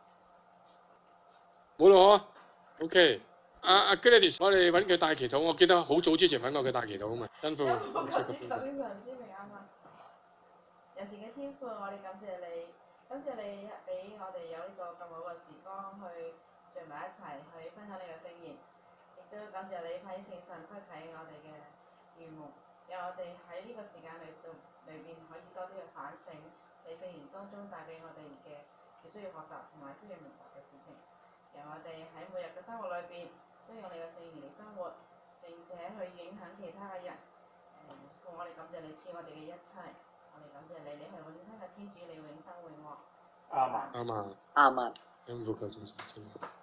冇咯，OK。阿阿 Gladys，我哋揾佢帶祈禱。我記得好早之前揾過佢帶祈禱啊嘛。辛苦。 有冇求啲求啲人知未啱啊？人前嘅天父，我哋感謝你，感謝你俾我哋有呢個咁好嘅時光去聚埋一齊去分享你嘅聖言，亦都感謝你派聖神開啟我哋嘅願望，讓我哋喺呢個時間裏度裏邊可以多啲去反省你聖言當中帶俾我哋嘅必須要學習同埋需要明白嘅事情。讓我哋喺每日嘅生活裏邊都用你嘅聖言嚟生活，並且去影響其他嘅人。誒、嗯，我哋感謝你賜我哋嘅一切，我哋感謝你，你係永生嘅天主，你永生永樂。 啱啊！ 啱啊！ 啱啊！ 因父及子及聖神。